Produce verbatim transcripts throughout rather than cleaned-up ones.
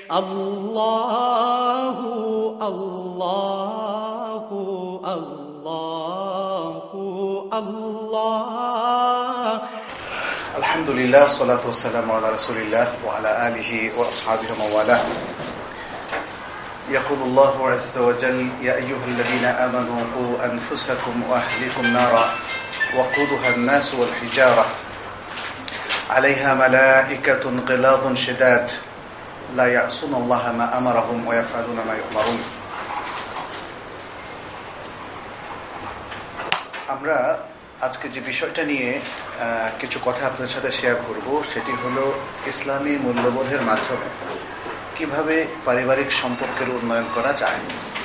আল্লাহু আল্লাহু আল্লাহু আল্লাহ। আলহামদুলিল্লাহ, সালাতু ওয়াসসালামু আলা রাসূলিল্লাহ ওয়া আলা আলিহি ওয়া আসহাবিহি ওয়া মাওয়ালাহ। يقول الله عز وجل: يا أيها الذين آمنوا قوا أنفسكم وأهليكم نارا وقودها الناس والحجارة عليها ملائكة غلاظ شداد لا يعصون الله ما أمرهم ويفعلون ما يؤمرون. আমরা আজকে যে বিষয়টা নিয়ে কিছু কথা আপনাদের সাথে শেয়ার করব সেটি হলো ইসলামী মূল্যবোধের মাধ্যমে কিভাবে পারিবারিক সম্পর্কের উন্নয়ন করা যায়।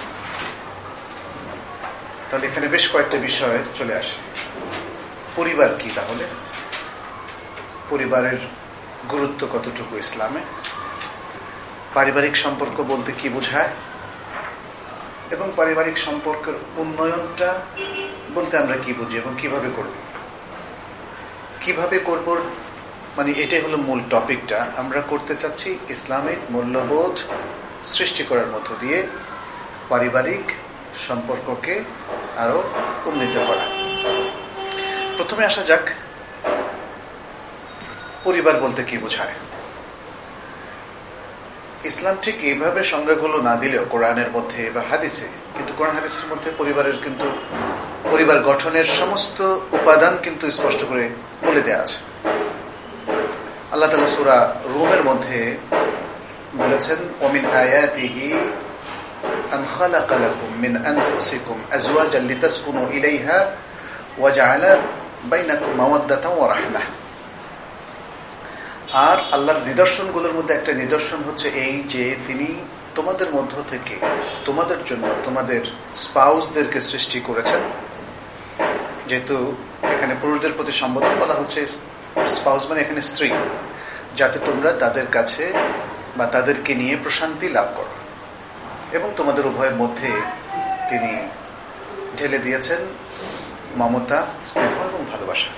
তাহলে এখানে বেশ কয়েকটা বিষয় চলে আসে। পরিবার কি, তাহলে পরিবারের গুরুত্ব কতটুকু ইসলামে, পারিবারিক সম্পর্ক বলতে কি বোঝায়, এবং পারিবারিক সম্পর্কের উন্নয়নটা বলতে আমরা কি বুঝি এবং কিভাবে করব কিভাবে করব মানে এটাই হলো মূল টপিকটা। আমরা করতে চাচ্ছি ইসলামিক মূল্যবোধ সৃষ্টি করার মধ্য দিয়ে পারিবারিক সম্পর্ককে আরো উন্নীত করা। প্রথমে আসা যাক, পরিবার বলতে কি বোঝায়। ইসলাম ঠিক এইভাবে সংজ্ঞাগুলো না দিলেও কোরআনের মধ্যে বা হাদিসে, কিন্তু কোরআন হাদিসের মধ্যে পরিবারের কিন্তু পরিবার গঠনের সমস্ত উপাদান কিন্তু স্পষ্ট করে বলে দেওয়া আছে। আল্লাহ তাআলা সূরা রুমের মধ্যে বলেছেন, ওমিন আয়াতিহি আন খালাকা লাকুম মিন আনফুসিকুম আজওয়াজান লিতাসকুনু ইলাইহা ওয়া জাআলা বাইনাকুম মাওয়াদ্দাতান ওয়া রাহমাহ। আর আল্লাহর নিদর্শনগুলোর মধ্যে একটা নিদর্শন হচ্ছে এই যে তিনি তোমাদের মধ্য থেকে তোমাদের জন্য তোমাদের স্পাউসদেরকে সৃষ্টি করেছেন। যেহেতু এখানে পুরুষদের প্রতি সম্বোধন বলা হচ্ছে, স্পাউস মানে এখানে স্ত্রী, যাতে তোমরা তাদের কাছে বা তাদেরকে নিয়ে প্রশান্তি লাভ করো, এবং তোমাদের উভয়ের মধ্যে তিনি ঢেলে দিয়েছেন মমতা, স্নেহ এবং ভালোবাসা।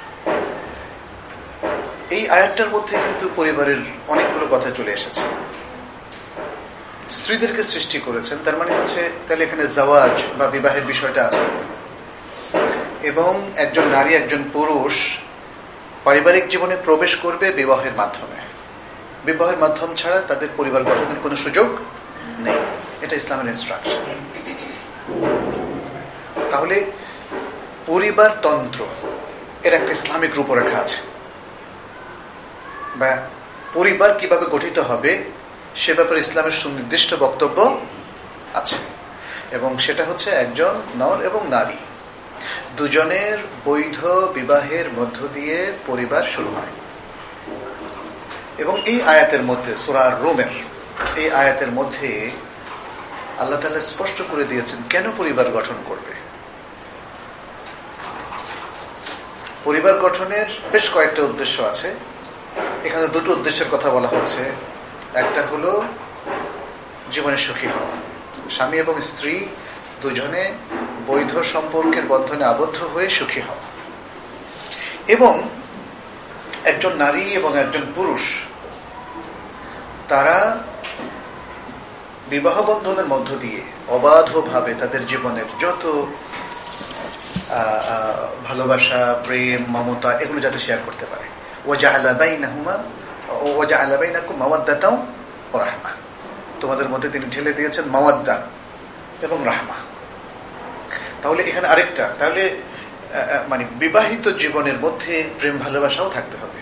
এই আয়াতটার মধ্যে কিন্তু পরিবারের অনেকগুলো কথা চলে এসেছে। স্ত্রীদেরকে সৃষ্টি করেছেন, তার মানে হচ্ছে তাহলে এখানে জাওয়াজ বা বিবাহের বিষয়টা আছে, এবং একজন নারী একজন পুরুষ পারিবারিক জীবনে প্রবেশ করবে বিবাহের মাধ্যমে। বিবাহের মাধ্যম ছাড়া তাদের পরিবার গঠনের কোনো সুযোগ নেই। এটা ইসলামের ইনস্ট্রাকশন। তাহলে পরিবার তন্ত্র এর একটা ইসলামিক রূপরেখা আছে, বা পরিবার কিভাবে গঠিত হবে সে ব্যাপারে ইসলামের সুনির্দিষ্ট বক্তব্য আছে, এবং সেটা হচ্ছে একজন নর এবং নারী দুজনের বৈধ বিবাহের মধ্য দিয়ে পরিবার শুরু হয়। এবং এই আয়াতের মধ্যে, সূরা রুমের এই আয়াতের মধ্যে আল্লাহ তাআলা স্পষ্ট করে দিয়েছেন কেন পরিবার গঠন করবে। পরিবার গঠনের বেশ কয়েকটা উদ্দেশ্য আছে। এখানে দুটো উদ্দেশ্যের কথা বলা হচ্ছে। একটা হলো জীবনে সুখী হওয়া, স্বামী এবং স্ত্রী দুজনে বৈধ সম্পর্কের বন্ধনে আবদ্ধ হয়ে সুখী হওয়া, এবং একজন নারী এবং একজন পুরুষ তারা বিবাহ বন্ধনের মধ্য দিয়ে অবাধভাবে তাদের জীবনের যত ভালোবাসা, প্রেম, মমতা এগুলো যাতে শেয়ার করতে পারে। ওয়াজআলা বাইনাহুমা ওয়াজআলা বাইনাকুম মাওয়াদ্দাতাও ওয়া রাহমা। তোমাদের মধ্যে তিনি ঢেলে দিয়েছেন মাওয়াদ্দা এবং রাহমা। তাহলে এখানে আরেকটা, তাহলে মানে বিবাহিত জীবনের মধ্যে প্রেম ভালোবাসাও থাকতে হবে।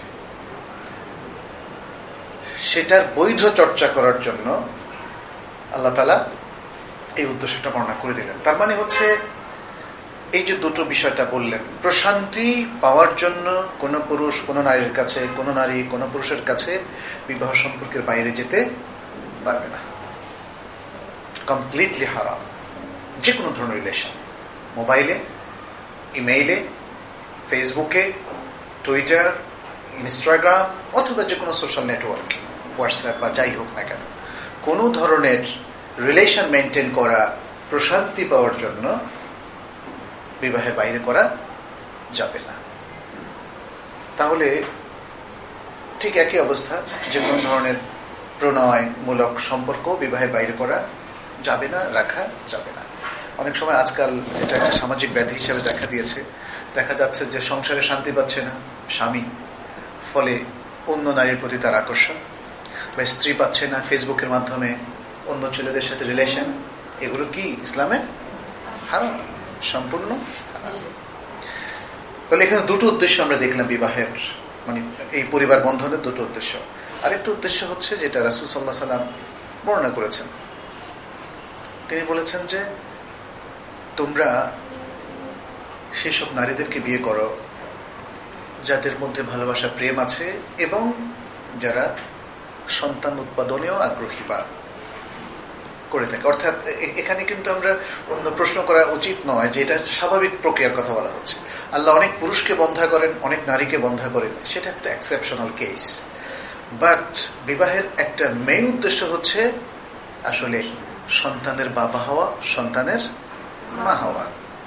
সেটার বৈধ চর্চা করার জন্য আল্লাহ তাআলা এই উদ্দেশ্যটা বর্ণনা করে দিলেন। তার মানে হচ্ছে এই যে দুটো বিষয়টা বললেন, প্রশান্তি পাওয়ার জন্য কোন পুরুষ কোন নারীর কাছে, কোন নারী কোন পুরুষের কাছে বিবাহ সম্পর্কের বাইরে যেতে পারবে না। কমপ্লিটলি হারাম। যে কোনো ধরনের রিলেশন, মোবাইলে, ইমেইলে, ফেসবুকে, টুইটার, ইনস্টাগ্রাম অথবা যে কোনো সোশ্যাল নেটওয়ার্ক, হোয়াটসঅ্যাপ বা যাই হোক না কেন, কোনো ধরনের রিলেশন মেনটেন করা প্রশান্তি পাওয়ার জন্য বিবাহের বাইরে করা যাবে না। তাহলে ঠিক একই অবস্থা, যে কোনো ধরনের প্রণয়মূলক সম্পর্ক বিবাহের বাইরে করা যাবে না, রাখা যাবে না। অনেক সময় আজকাল এটা একটা সামাজিক ব্যাধি হিসেবে দেখা দিয়েছে। দেখা যাচ্ছে যে সংসারে শান্তি পাচ্ছে না স্বামী, ফলে অন্য নারীর প্রতি তার আকর্ষণ, বা স্ত্রী পাচ্ছে না, ফেসবুকের মাধ্যমে অন্য ছেলেদের সাথে রিলেশন। এগুলো কি ইসলামে হারাম, সম্পূর্ণ হারাম। তাহলে এখানে দুটো উদ্দেশ্য আমরা দেখলাম বিবাহের, মানে এই পরিবার বন্ধনের দুটো উদ্দেশ্য। আরেকটা উদ্দেশ্য হচ্ছে যেটা রাসূল সাল্লাল্লাহু আলাইহি সাল্লাম বর্ণনা করেছেন। তিনি বলেছেন যে তোমরা সেসব নারীদেরকে বিয়ে করো যাদের মধ্যে ভালোবাসা, প্রেম আছে এবং যারা সন্তান উৎপাদনেও আগ্রহী বা করে থাকে। অর্থাৎ এখানে কিন্তু আমরা অন্য প্রশ্ন করা উচিত নয় যে এটা স্বাভাবিক প্রক্রিয়ার কথা বলা হচ্ছে। আল্লাহ অনেক পুরুষকে বন্ধা করেন, অনেক নারীকে বন্ধা করেন, সেটা একটা এক্সেপশনাল কেস। বাট বিবাহের একটা মেইন উদ্দেশ্য হচ্ছে আসলে সন্তানের বাবা হওয়া, সন্তানের মা হওয়া।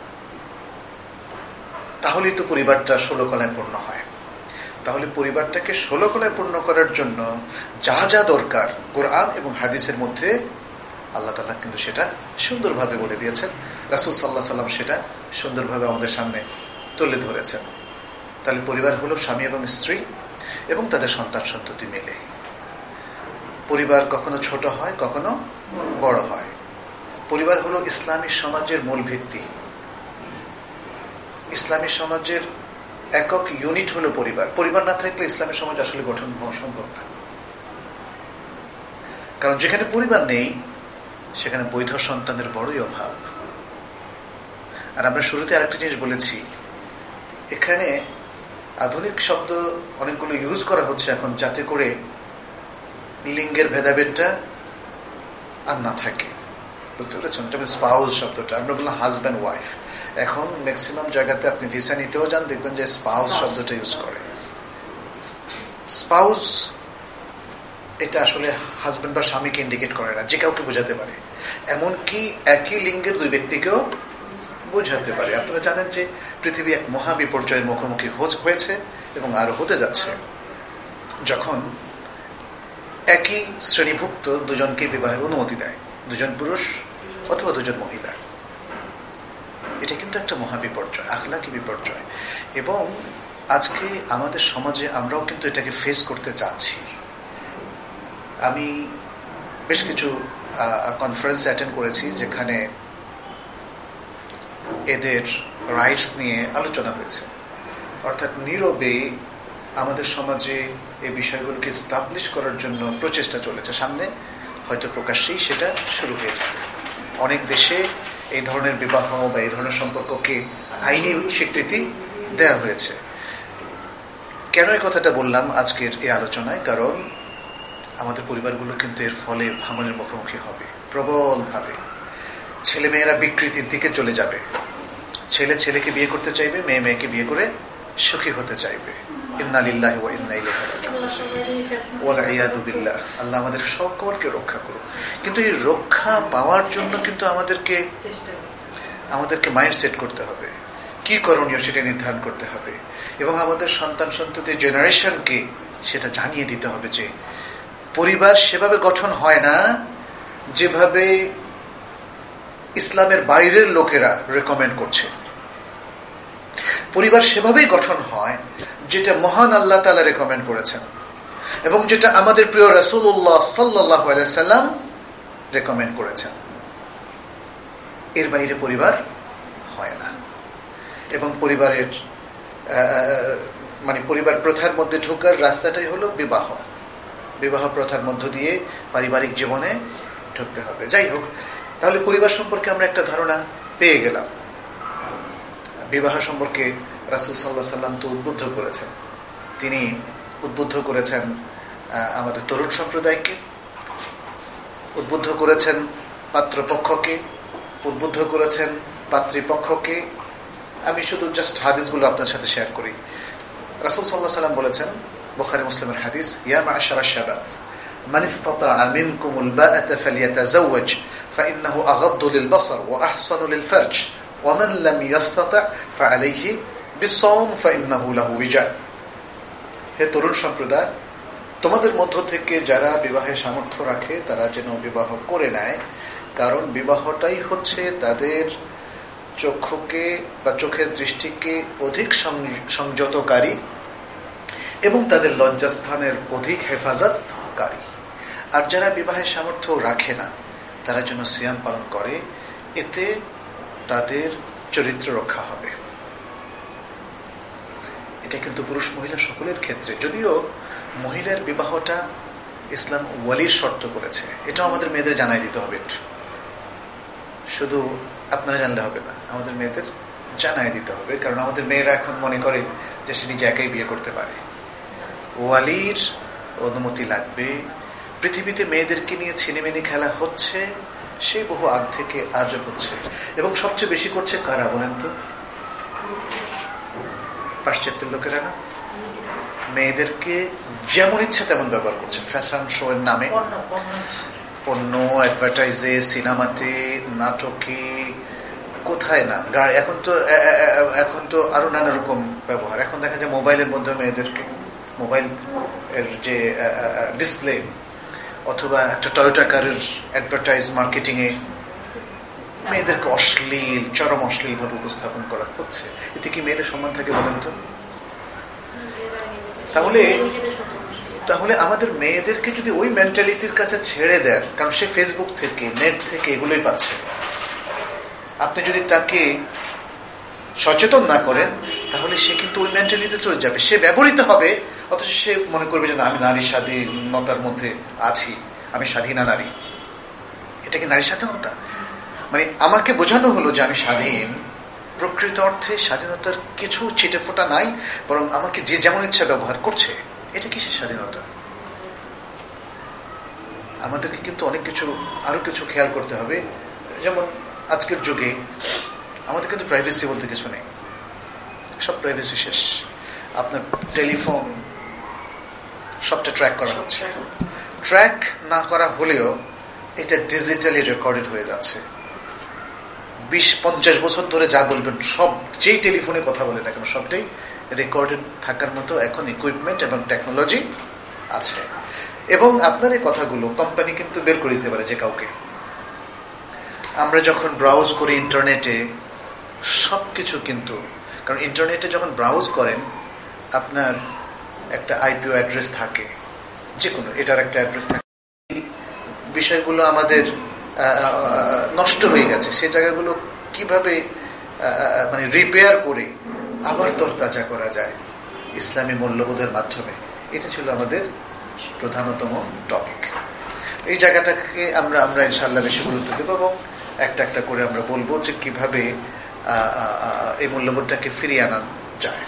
তাহলেই তো পরিবারটা ষোলো কলায় পূর্ণ হয়। তাহলে পরিবারটাকে ষোলো কলায় পূর্ণ করার জন্য যা যা দরকার কোরআন এবং হাদিসের মধ্যে আল্লাহ তাআলা কিন্তু সেটা সুন্দরভাবে বলে দিয়েছেন। রাসূল সাল্লাল্লাহু আলাইহি সাল্লাম সেটা সুন্দরভাবে আমাদের সামনে তুলে ধরেছেন। তাহলে পরিবার হলো স্বামী এবং স্ত্রী এবং তাদের সন্তান সন্ততি মিলে। পরিবার কখনো ছোট হয়, কখনো বড় হয়। পরিবার হলো ইসলামী সমাজের মূল ভিত্তি। ইসলামী সমাজের একক ইউনিট হলো পরিবার। পরিবার না থাকলে ইসলামী সমাজ আসলে গঠন হওয়া সম্ভব না। কারণ যেখানে পরিবার নেই সেখানে বৈধ সন্তানের বড়ই অভাব। আর আমরা শুরুতে আরেকটা জিনিস বলেছি, এখানে আধুনিক শব্দ অনেকগুলো ইউজ করা হচ্ছে এখন, যাতে করে লিঙ্গের ভেদাভেদটা আর না থাকে। বুঝতে পেরেছেন? স্পাউস শব্দটা আমরা বললাম হাজব্যান্ড ওয়াইফ। এখন ম্যাক্সিমাম জায়গাতে আপনি ভিসা নিতেও যান, দেখবেন যে স্পাউস শব্দটা ইউজ করে। স্পাউস এটা আসলে হাজব্যান্ড বা স্বামীকে ইন্ডিকেট করে না, যে কাউকে বোঝাতে পারে। এমনকি একই লিঙ্গের দুই ব্যক্তিকেও বোঝাতে পারে। আপনারা জানেন যে পৃথিবী এক মহা বিপর্যয়ের মুখোমুখি হয়েছে এবং আরো হতে যাচ্ছে, যখন একই শ্রেণীভুক্ত দুজনকে বিবাহের অনুমতি দেয়, দুজন পুরুষ অথবা দুজন মহিলা। এটা কিন্তু একটা মহা বিপর্যয়, আখলাকি বিপর্যয়। এবং আজকে আমাদের সমাজে আমরাও কিন্তু এটাকে ফেস করতে চাচ্ছি। আমি বেশ কিছু কনফারেন্স অ্যাটেন্ড করেছি যেখানে এদের রাইটস নিয়ে আলোচনা হয়েছে। অর্থাৎ নীরবে আমাদের সমাজে এই বিষয়গুলোকে এস্টাবলিশ করার জন্য প্রচেষ্টা চলেছে। সামনে হয়তো প্রকাশ্যেই সেটা শুরু হয়ে যাবে। অনেক দেশে এই ধরনের বিবাহ বা এই ধরনের সম্পর্ককে আইনি স্বীকৃতি দেওয়া হয়েছে। কেন এই কথাটা বললাম আজকের এই আলোচনায়? কারণ আমাদের পরিবারগুলো কিন্তু এর ফলে ভাঙনের মুখোমুখি হবে প্রবলভাবে। ছেলে মেয়েরা বিকৃতির দিকে চলে যাবে। ছেলে ছেলেকে বিয়ে করতে চাইবে, মেয়ে মেয়েকে বিয়ে করে সুখী হতে চাইবে। ইন্না লিল্লাহি ওয়া ইন্না ইলাইহি রাজিউন। ওয়াল ইয়াযু বিল্লাহ। আল্লাহ আমাদের সকলকে রক্ষা করুন। কিন্তু এই রক্ষা পাওয়ার জন্য কিন্তু আমাদেরকে আমাদেরকে মাইন্ড সেট করতে হবে, কি করণীয় সেটা নির্ধারণ করতে হবে, এবং আমাদের সন্তান সন্ততি জেনারেশনকে সেটা জানিয়ে দিতে হবে যে পরিবার সেভাবে গঠন হয় না যেভাবে ইসলামের বাইরের লোকেরা রেকমেন্ড করছে। পরিবার সেভাবেই গঠন হয় যেটা মহান আল্লাহ তাআলা রেকমেন্ড করেছেন এবং যেটা আমাদের প্রিয় রাসূলুল্লাহ সাল্লাল্লাহু আলাইহি সাল্লাম রেকমেন্ড করেছেন। এর বাইরে পরিবার হয় না। এবং পরিবারের মানে পরিবার প্রথার মধ্যে ঢোকার রাস্তাটাই হলো বিবাহ। বিবাহ প্রথার মধ্য দিয়ে পারিবারিক জীবনে ঢুকতে হবে। যাই হোক, তাহলে পরিবার সম্পর্কে আমরা একটা ধারণা পেয়ে গেলাম। বিবাহ সম্পর্কে রাসূল সাল্লাল্লাহু আলাইহি সাল্লাম তো উদ্বুদ্ধ করেছেন। তিনি উদ্বুদ্ধ করেছেন আমাদের তরুণ সম্প্রদায়কে, উদ্বুদ্ধ করেছেন পাত্রপক্ষকে, উদ্বুদ্ধ করেছেন পাত্রীপক্ষকে। আমি শুধু জাস্ট হাদিসগুলো আপনার সাথে শেয়ার করি। রাসূল সাল্লাল্লাহু আলাইহি সাল্লাম বলেছেন, বুখারী মুসলিমের হাদিস, ইয়া মা'শারাশ শাবাব মান ইসতাতা'a মিনকুমুল বা'আতা ফালইয়াতাযাওয়াজ ফাইন্নাহু আগাদ্দু লিলবাসার ওয়া আহসানু লিলফারজ ওয়া মান লাম ইসতাতা' ফাআলাইহি বিস-সাওম ফাইন্নাহু লাহু ওয়িজা। হে তরুণ সম্প্রদায়, তোমাদের মধ্য থেকে যারা বিবাহের সামর্থ্য রাখে তারা যেন বিবাহ করে নেয়, কারণ বিবাহটাই হচ্ছে তাদের চক্ষুকে বা চোখের দৃষ্টিকে অধিক সংযতকারী এবং তাদের লজ্জাস্থানের অধিক হেফাজতকারী। আর যারা বিবাহের সামর্থ্য রাখে না তারা যেন সিয়াম পালন করে, এতে তাদের চরিত্র রক্ষা হবে। এটা কিন্তু পুরুষ মহিলা সকলের ক্ষেত্রে, যদিও মহিলার বিবাহটা ইসলাম ওয়ালির শর্ত করেছে, এটাও আমাদের মেয়েদের জানাই দিতে হবে। একটু শুধু আপনারা জানলে হবে না, আমাদের মেয়েদের জানাই দিতে হবে, কারণ আমাদের মেয়েরা এখন মনে করে যে সে নিজে একাই বিয়ে করতে পারে। ওয়ালির অনুমতি লাগবে। পৃথিবীতে মেয়েদেরকে নিয়ে ছিনিমিনি খেলা হচ্ছে, সেই বহু আগ থেকে আজও হচ্ছে, এবং সবচেয়ে বেশি করছে কারা বলেন তো? পাশ্চাত্যের লোকেরা না? মেয়েদেরকে যেমন ইচ্ছে তেমন ব্যবহার করছে, ফ্যাশন শো এর নামে, পণ্য অ্যাডভার্টাইজে, সিনেমাতে, নাটকে, কোথায় না। এখন তো এখন তো আরো নানা রকম ব্যবহার। এখন দেখা যায় মোবাইলের মধ্যে মেয়েদেরকে, মোবাইল এর যে ডিসপ্লে অথবা একটা টয়োটা কারের অ্যাডভার্টাইজ মার্কেটিং এ মেয়েদেরকে অশ্লীল, চরম অশ্লীল ভাবে উপস্থাপন করা হচ্ছে। এতে কি মেয়েদের সম্মান থাকে বলেন তো? তাহলে তাহলে আমাদের মেয়েদেরকে যদি ওই মেন্টালিটির কাছে ছেড়ে দেন, কারণ সে ফেসবুক থেকে, নেট থেকে এগুলোই পাচ্ছে, আপনি যদি তাকে সচেতন না করেন তাহলে সে কিন্তু ওই মেন্টালিটিতে চলে যাবে, সে ব্যবহৃত হবে, অথচ সে মনে করবে যে না, আমি নারী স্বাধীনতার মধ্যে আছি, আমি স্বাধীনা নারী। এটা কি নারী স্বাধীনতা? মানে আমাকে বোঝানো হলো যে আমি স্বাধীন, প্রকৃত অর্থে স্বাধীনতার কিছু ছিটেফোঁটা নাই, বরং আমাকে যে যেমন ইচ্ছা ব্যবহার করছে। এটা কি সে স্বাধীনতা? আমাদেরকে কিন্তু অনেক কিছু, আরো কিছু খেয়াল করতে হবে। যেমন আজকের যুগে আমাদের কিন্তু প্রাইভেসি বলতে কিছু নেই, সব প্রাইভেসি শেষ। আপনার টেলিফোন সবটা ট্র্যাক করা হচ্ছে, ট্র্যাক না করা হলেও এটা ডিজিটালি রেকর্ডেড হয়ে যাচ্ছে। বিশ পঞ্চাশ বছর ধরে যা বলবেন, সব যেই টেলিফোনে কথা বলে না কেন, সবটাই রেকর্ডেড থাকার মতো এখন ইকুইপমেন্ট এবং টেকনোলজি আছে। এবং আপনার এই কথাগুলো কোম্পানি কিন্তু বের করে দিতে পারে যে কাউকে। আমরা যখন ব্রাউজ করি ইন্টারনেটে, সবকিছু কিন্তু, কারণ ইন্টারনেটে যখন ব্রাউজ করেন আপনার একটা আইপিও অ্যাড্রেস থাকে, যে কোনো এটার একটা অ্যাড্রেস থাকে। বিষয়গুলো আমাদের নষ্ট হয়ে গেছে, সেই জায়গাগুলো কিভাবে মানে রিপেয়ার করে আবার তরতাজা করা যায় ইসলামী মূল্যবোধের মাধ্যমে, এটা ছিল আমাদের প্রধানতম টপিক। এই জায়গাটাকে আমরা আমরা ইনশাআল্লাহ বেশি গুরুত্ব দেব এবং একটা একটা করে আমরা বলবো যে কিভাবে এই মূল্যবোধটাকে ফিরিয়ে আনা যায়।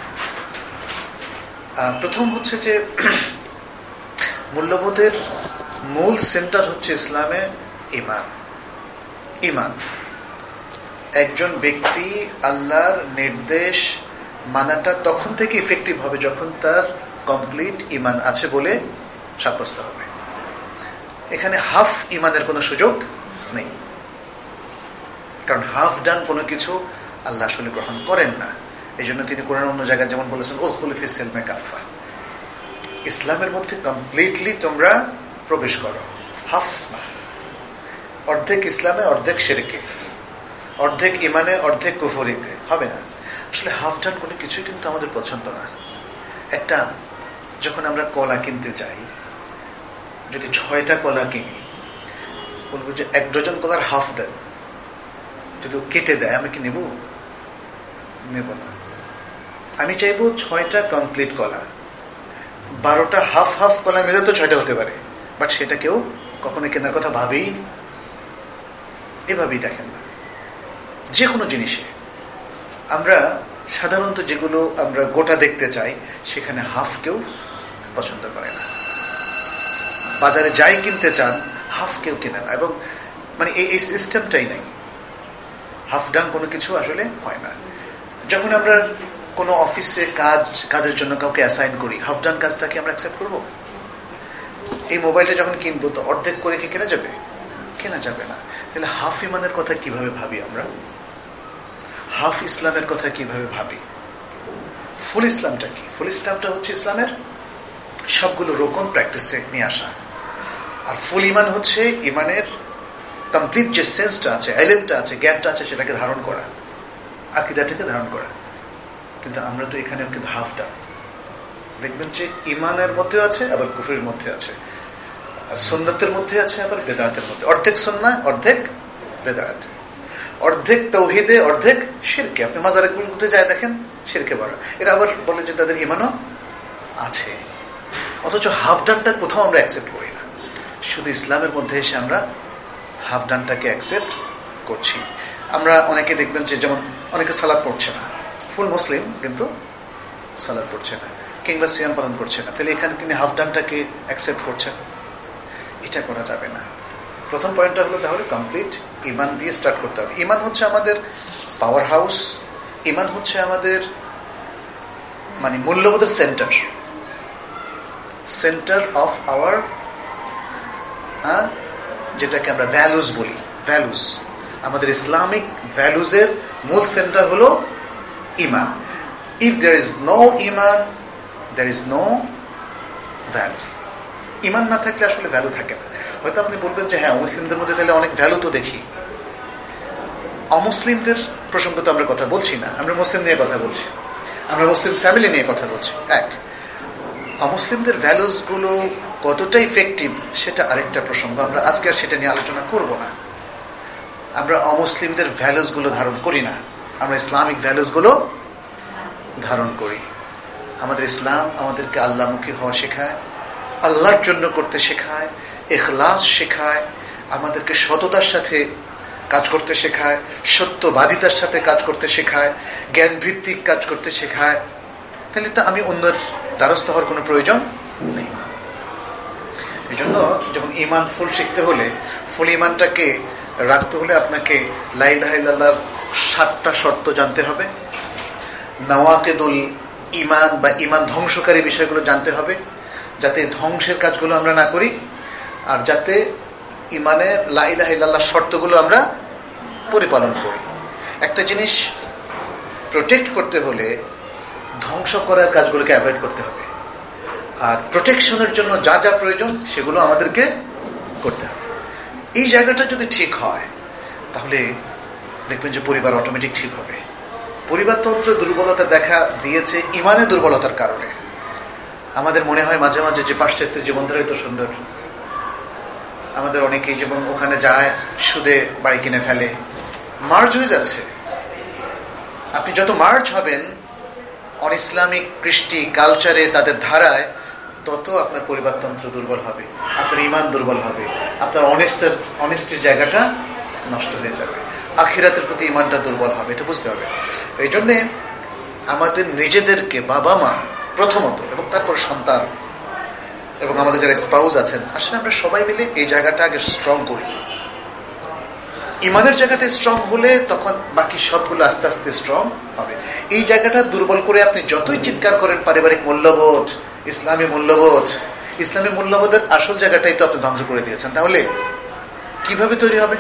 প্রথম হচ্ছে যে মূল্যবোধের মূল সেন্টার হচ্ছে ইসলামে ঈমান। ঈমান, একজন ব্যক্তি আল্লাহর নির্দেশ মানাটা তখন থেকে ইফেক্টিভ হবে যখন তার কমপ্লিট ঈমান আছে বলে সাব্যস্ত হবে। এখানে হাফ ঈমানের কোনো সুযোগ নেই, কারণ হাফ ডান কোনো কিছু আল্লাহ আসলে গ্রহণ করেন না। এই জন্য তিনি কোরআন অন্য জায়গায় যেমন বলেছেন, উদখুলু ফিস সিলমি কাফা, ইসলামের মধ্যে কমপ্লিটলি তোমরা প্রবেশ করো, হাফ না। অর্ধেক ইসলামে, অর্ধেক শিরকে, অর্ধেক ইমানে, অর্ধেক কুফরিতে হবে না। আসলে হাফ ডান কোনো কিছুই কিন্তু আমাদের পছন্দ না। একটা যখন আমরা কলা কিনতে যাই, যদি ছয়টা কলা কিনি, বলবো যে এক ডজন কলার হাফ দেন, যদি কেটে দেয় আমি কি নেব? নেব না। আমি চাইবো ছয়টা কমপ্লিট কলা। বারোটা হাফ হাফ কলা মিলে তো ছয়টা হতে পারে, বাট সেটা কেউ কখনো কেনার কথা ভাবেই, এভাবেই দেখেন না। যে কোনো জিনিসে আমরা সাধারণত যেগুলো আমরা গোটা দেখতে চাই, সেখানে হাফ কেউ পছন্দ করে না। বাজারে যাই কিনতে চান, হাফ কেউ কেনে না, এবং মানে এই সিস্টেমটাই নাই। হাফ ডান কোনো কিছু আসলে হয় না। যখন আমরা কোনো অফিসে কাজ কাজের জন্য কাউকে অ্যাসাইন করি, হাফ ডান কাজটাকে আমরা অ্যাকসেপ্ট করবো? এই মোবাইলটা যখন কিনবো তো অর্ধেক করে কি কেনা যাবে? কেনা যাবে না। তাহলে হাফ ইমানের কথা কিভাবে ভাবি আমরা? হাফ ইসলামের কথা কিভাবে ভাবি? ফুল ইসলামটা কি? ফুল ইসলামটা হচ্ছে ইসলামের সবগুলো রোকন প্র্যাকটিসে নিয়ে আসা। আর ফুল ইমান হচ্ছে ইমানের কমপ্লিট যে সেন্সটা আছে, এলিমটা আছে, জ্ঞানটা আছে, সেটাকে ধারণ করা, আকীদাটাকে ধারণ করা। কিন্তু আমরা তো এখানে কিন্তু হাফটা দেখবেন যে ইমানের মধ্যে আছে, আবার কুফরের মধ্যে আছে, সুন্নতের মধ্যে আছে, আবার বেদাতের মধ্যে। অর্ধেক সুন্নাহ, অর্ধেক বেদাত, অর্ধেক তাওহীদে, অর্ধেক শিরকে। আপনি মাজারে গুলোতে যায় দেখেন শিরকে বড়, এরা আবার বলে যে তাদের ইমানও আছে। অথচ হাফ ডানটা কোথাও আমরা অ্যাকসেপ্ট করি না। শুধু ইসলামের মধ্যে এসে আমরা হাফ ডানটাকে অ্যাকসেপ্ট করছি। আমরা অনেকে দেখবেন যে যেমন অনেকে সালাত পড়ছে না, ফুল মুসলিম কিন্তু সালাত পড়ছে না কিংবা সিয়াম পালন করছে না, তাহলে এখানে তিনি হাফ ডানটাকে অ্যাকসেপ্ট করছেন। এটা করা যাবে না। প্রথম পয়েন্টটা হলো তাহলে কমপ্লিট ইমান দিয়ে স্টার্ট করতে হবে। ইমান হচ্ছে আমাদের পাওয়ার হাউস, ইমান হচ্ছে আমাদের মানে মূল্যবোধের সেন্টার, সেন্টার অফ আওয়ার, হ্যাঁ, যেটাকে আমরা ভ্যালুজ বলি। ভ্যালুজ, আমাদের ইসলামিক ভ্যালুজের মূল সেন্টার হলো ইমান। ইফ দেয়ার ইজ নো ইমান, দেয়ার ইজ নো ভ্যালু। ইমান না থাকলে আসলে ভ্যালু থাকে না। হয়তো আপনি বলবেন যে হ্যাঁ, মুসলিমদের মধ্যে তাহলে অনেক ভ্যালু তো দেখি। অমুসলিমদের প্রসঙ্গ তো আমরা কথা বলছি না, আমরা মুসলিম নিয়ে কথা বলছি, আমরা মুসলিম ফ্যামিলি নিয়ে কথা বলছি। এক, অমুসলিমদের ভ্যালুজ গুলো কতটা ইফেক্টিভ সেটা আরেকটা প্রসঙ্গ, আমরা আজকে আর সেটা নিয়ে আলোচনা করব না। আমরা অমুসলিমদের ভ্যালুজ গুলো ধারণ করি না, আমরা ইসলামিক ভ্যালুজ গুলো ধারণ করি। আমাদের ইসলাম আমাদেরকে আল্লাহমুখী হওয়া শেখায়, আল্লাহর জন্য করতে শেখায়, ইখলাস শেখায়, আমাদেরকে সততার সাথে কাজ করতে শেখায়, সত্যবাদিতার সাথে কাজ করতে শেখায়, জ্ঞান ভিত্তিক কাজ করতে শেখায়। তাহলে তো আমি অন্যের দ্বারস্থ হওয়ার কোনো প্রয়োজন নেই। এই জন্য যেমন ইমান ফুল শিখতে হলে, ফুল ইমানটাকে রাখতে হলে আপনাকে লা ইলাহা ইল্লাল্লাহর সাতটা শর্ত জানতে হবে, নাওয়াকিদুল ইমান বা ইমান ধ্বংসকারী বিষয়গুলো জানতে হবে, যাতে ধ্বংসের কাজগুলো আমরা না করি, আর যাতে ইমানে লা ইলাহা ইল্লাল্লাহ শর্তগুলো আমরা পরিপালন করি। একটা জিনিস প্রোটেক্ট করতে হলে ধ্বংস করার কাজগুলোকে অ্যাভয়েড করতে হবে, আর প্রোটেকশনের জন্য যা যা প্রয়োজন সেগুলো আমাদেরকে করতে হবে। এই জায়গাটা যদি ঠিক হয় তাহলে দেখবেন যে পরিবার অটোমেটিক ঠিক হবে। পরিবারতন্ত্র দুর্বলতা দেখা দিয়েছে ইমানের দুর্বলতার কারণে। আমাদের মনে হয় মাঝে মাঝে যে পাশ্চাত্যের জীবনধারাই তো সুন্দর, আমাদের অনেকেই যেমন ওখানে যায় সুদে বাড়ি কিনে ফেলে, মার্জ হয়ে যাচ্ছে। আপনি যত মার্জ হবেন অন ইসলামিক কৃষ্টি কালচারে, তাদের ধারায়, তত আপনার পরিবারতন্ত্র দুর্বল হবে, আপনার ইমান দুর্বল হবে, আপনার অনেস্টের অনেস্টির জায়গাটা নষ্ট হয়ে যাবে, আখিরাতের প্রতি ইমানটা দুর্বল হবে। এটা বুঝতে হবে। এই জন্যে আমাদের নিজেদেরকে, বাবা মা প্রথমত, এবং তারপর সন্তান, এবং আমাদের যারা স্পাউস আছেন, আসলে আমরা সবাই মিলে এই জায়গাটা আগে স্ট্রং করি। ইমানের জায়গাটা স্ট্রং হলে তখন বাকি সবগুলো আস্তে আস্তে স্ট্রং হবে। এই জায়গাটা দুর্বল করে আপনি যতই চিৎকার করেন পারিবারিক মূল্যবোধ, ইসলামী মূল্যবোধ, ইসলামী মূল্যবোধের আসল জায়গাটাই তো আপনি ধ্বংস করে দিয়েছেন। তাহলে কিভাবে তৈরি হবে?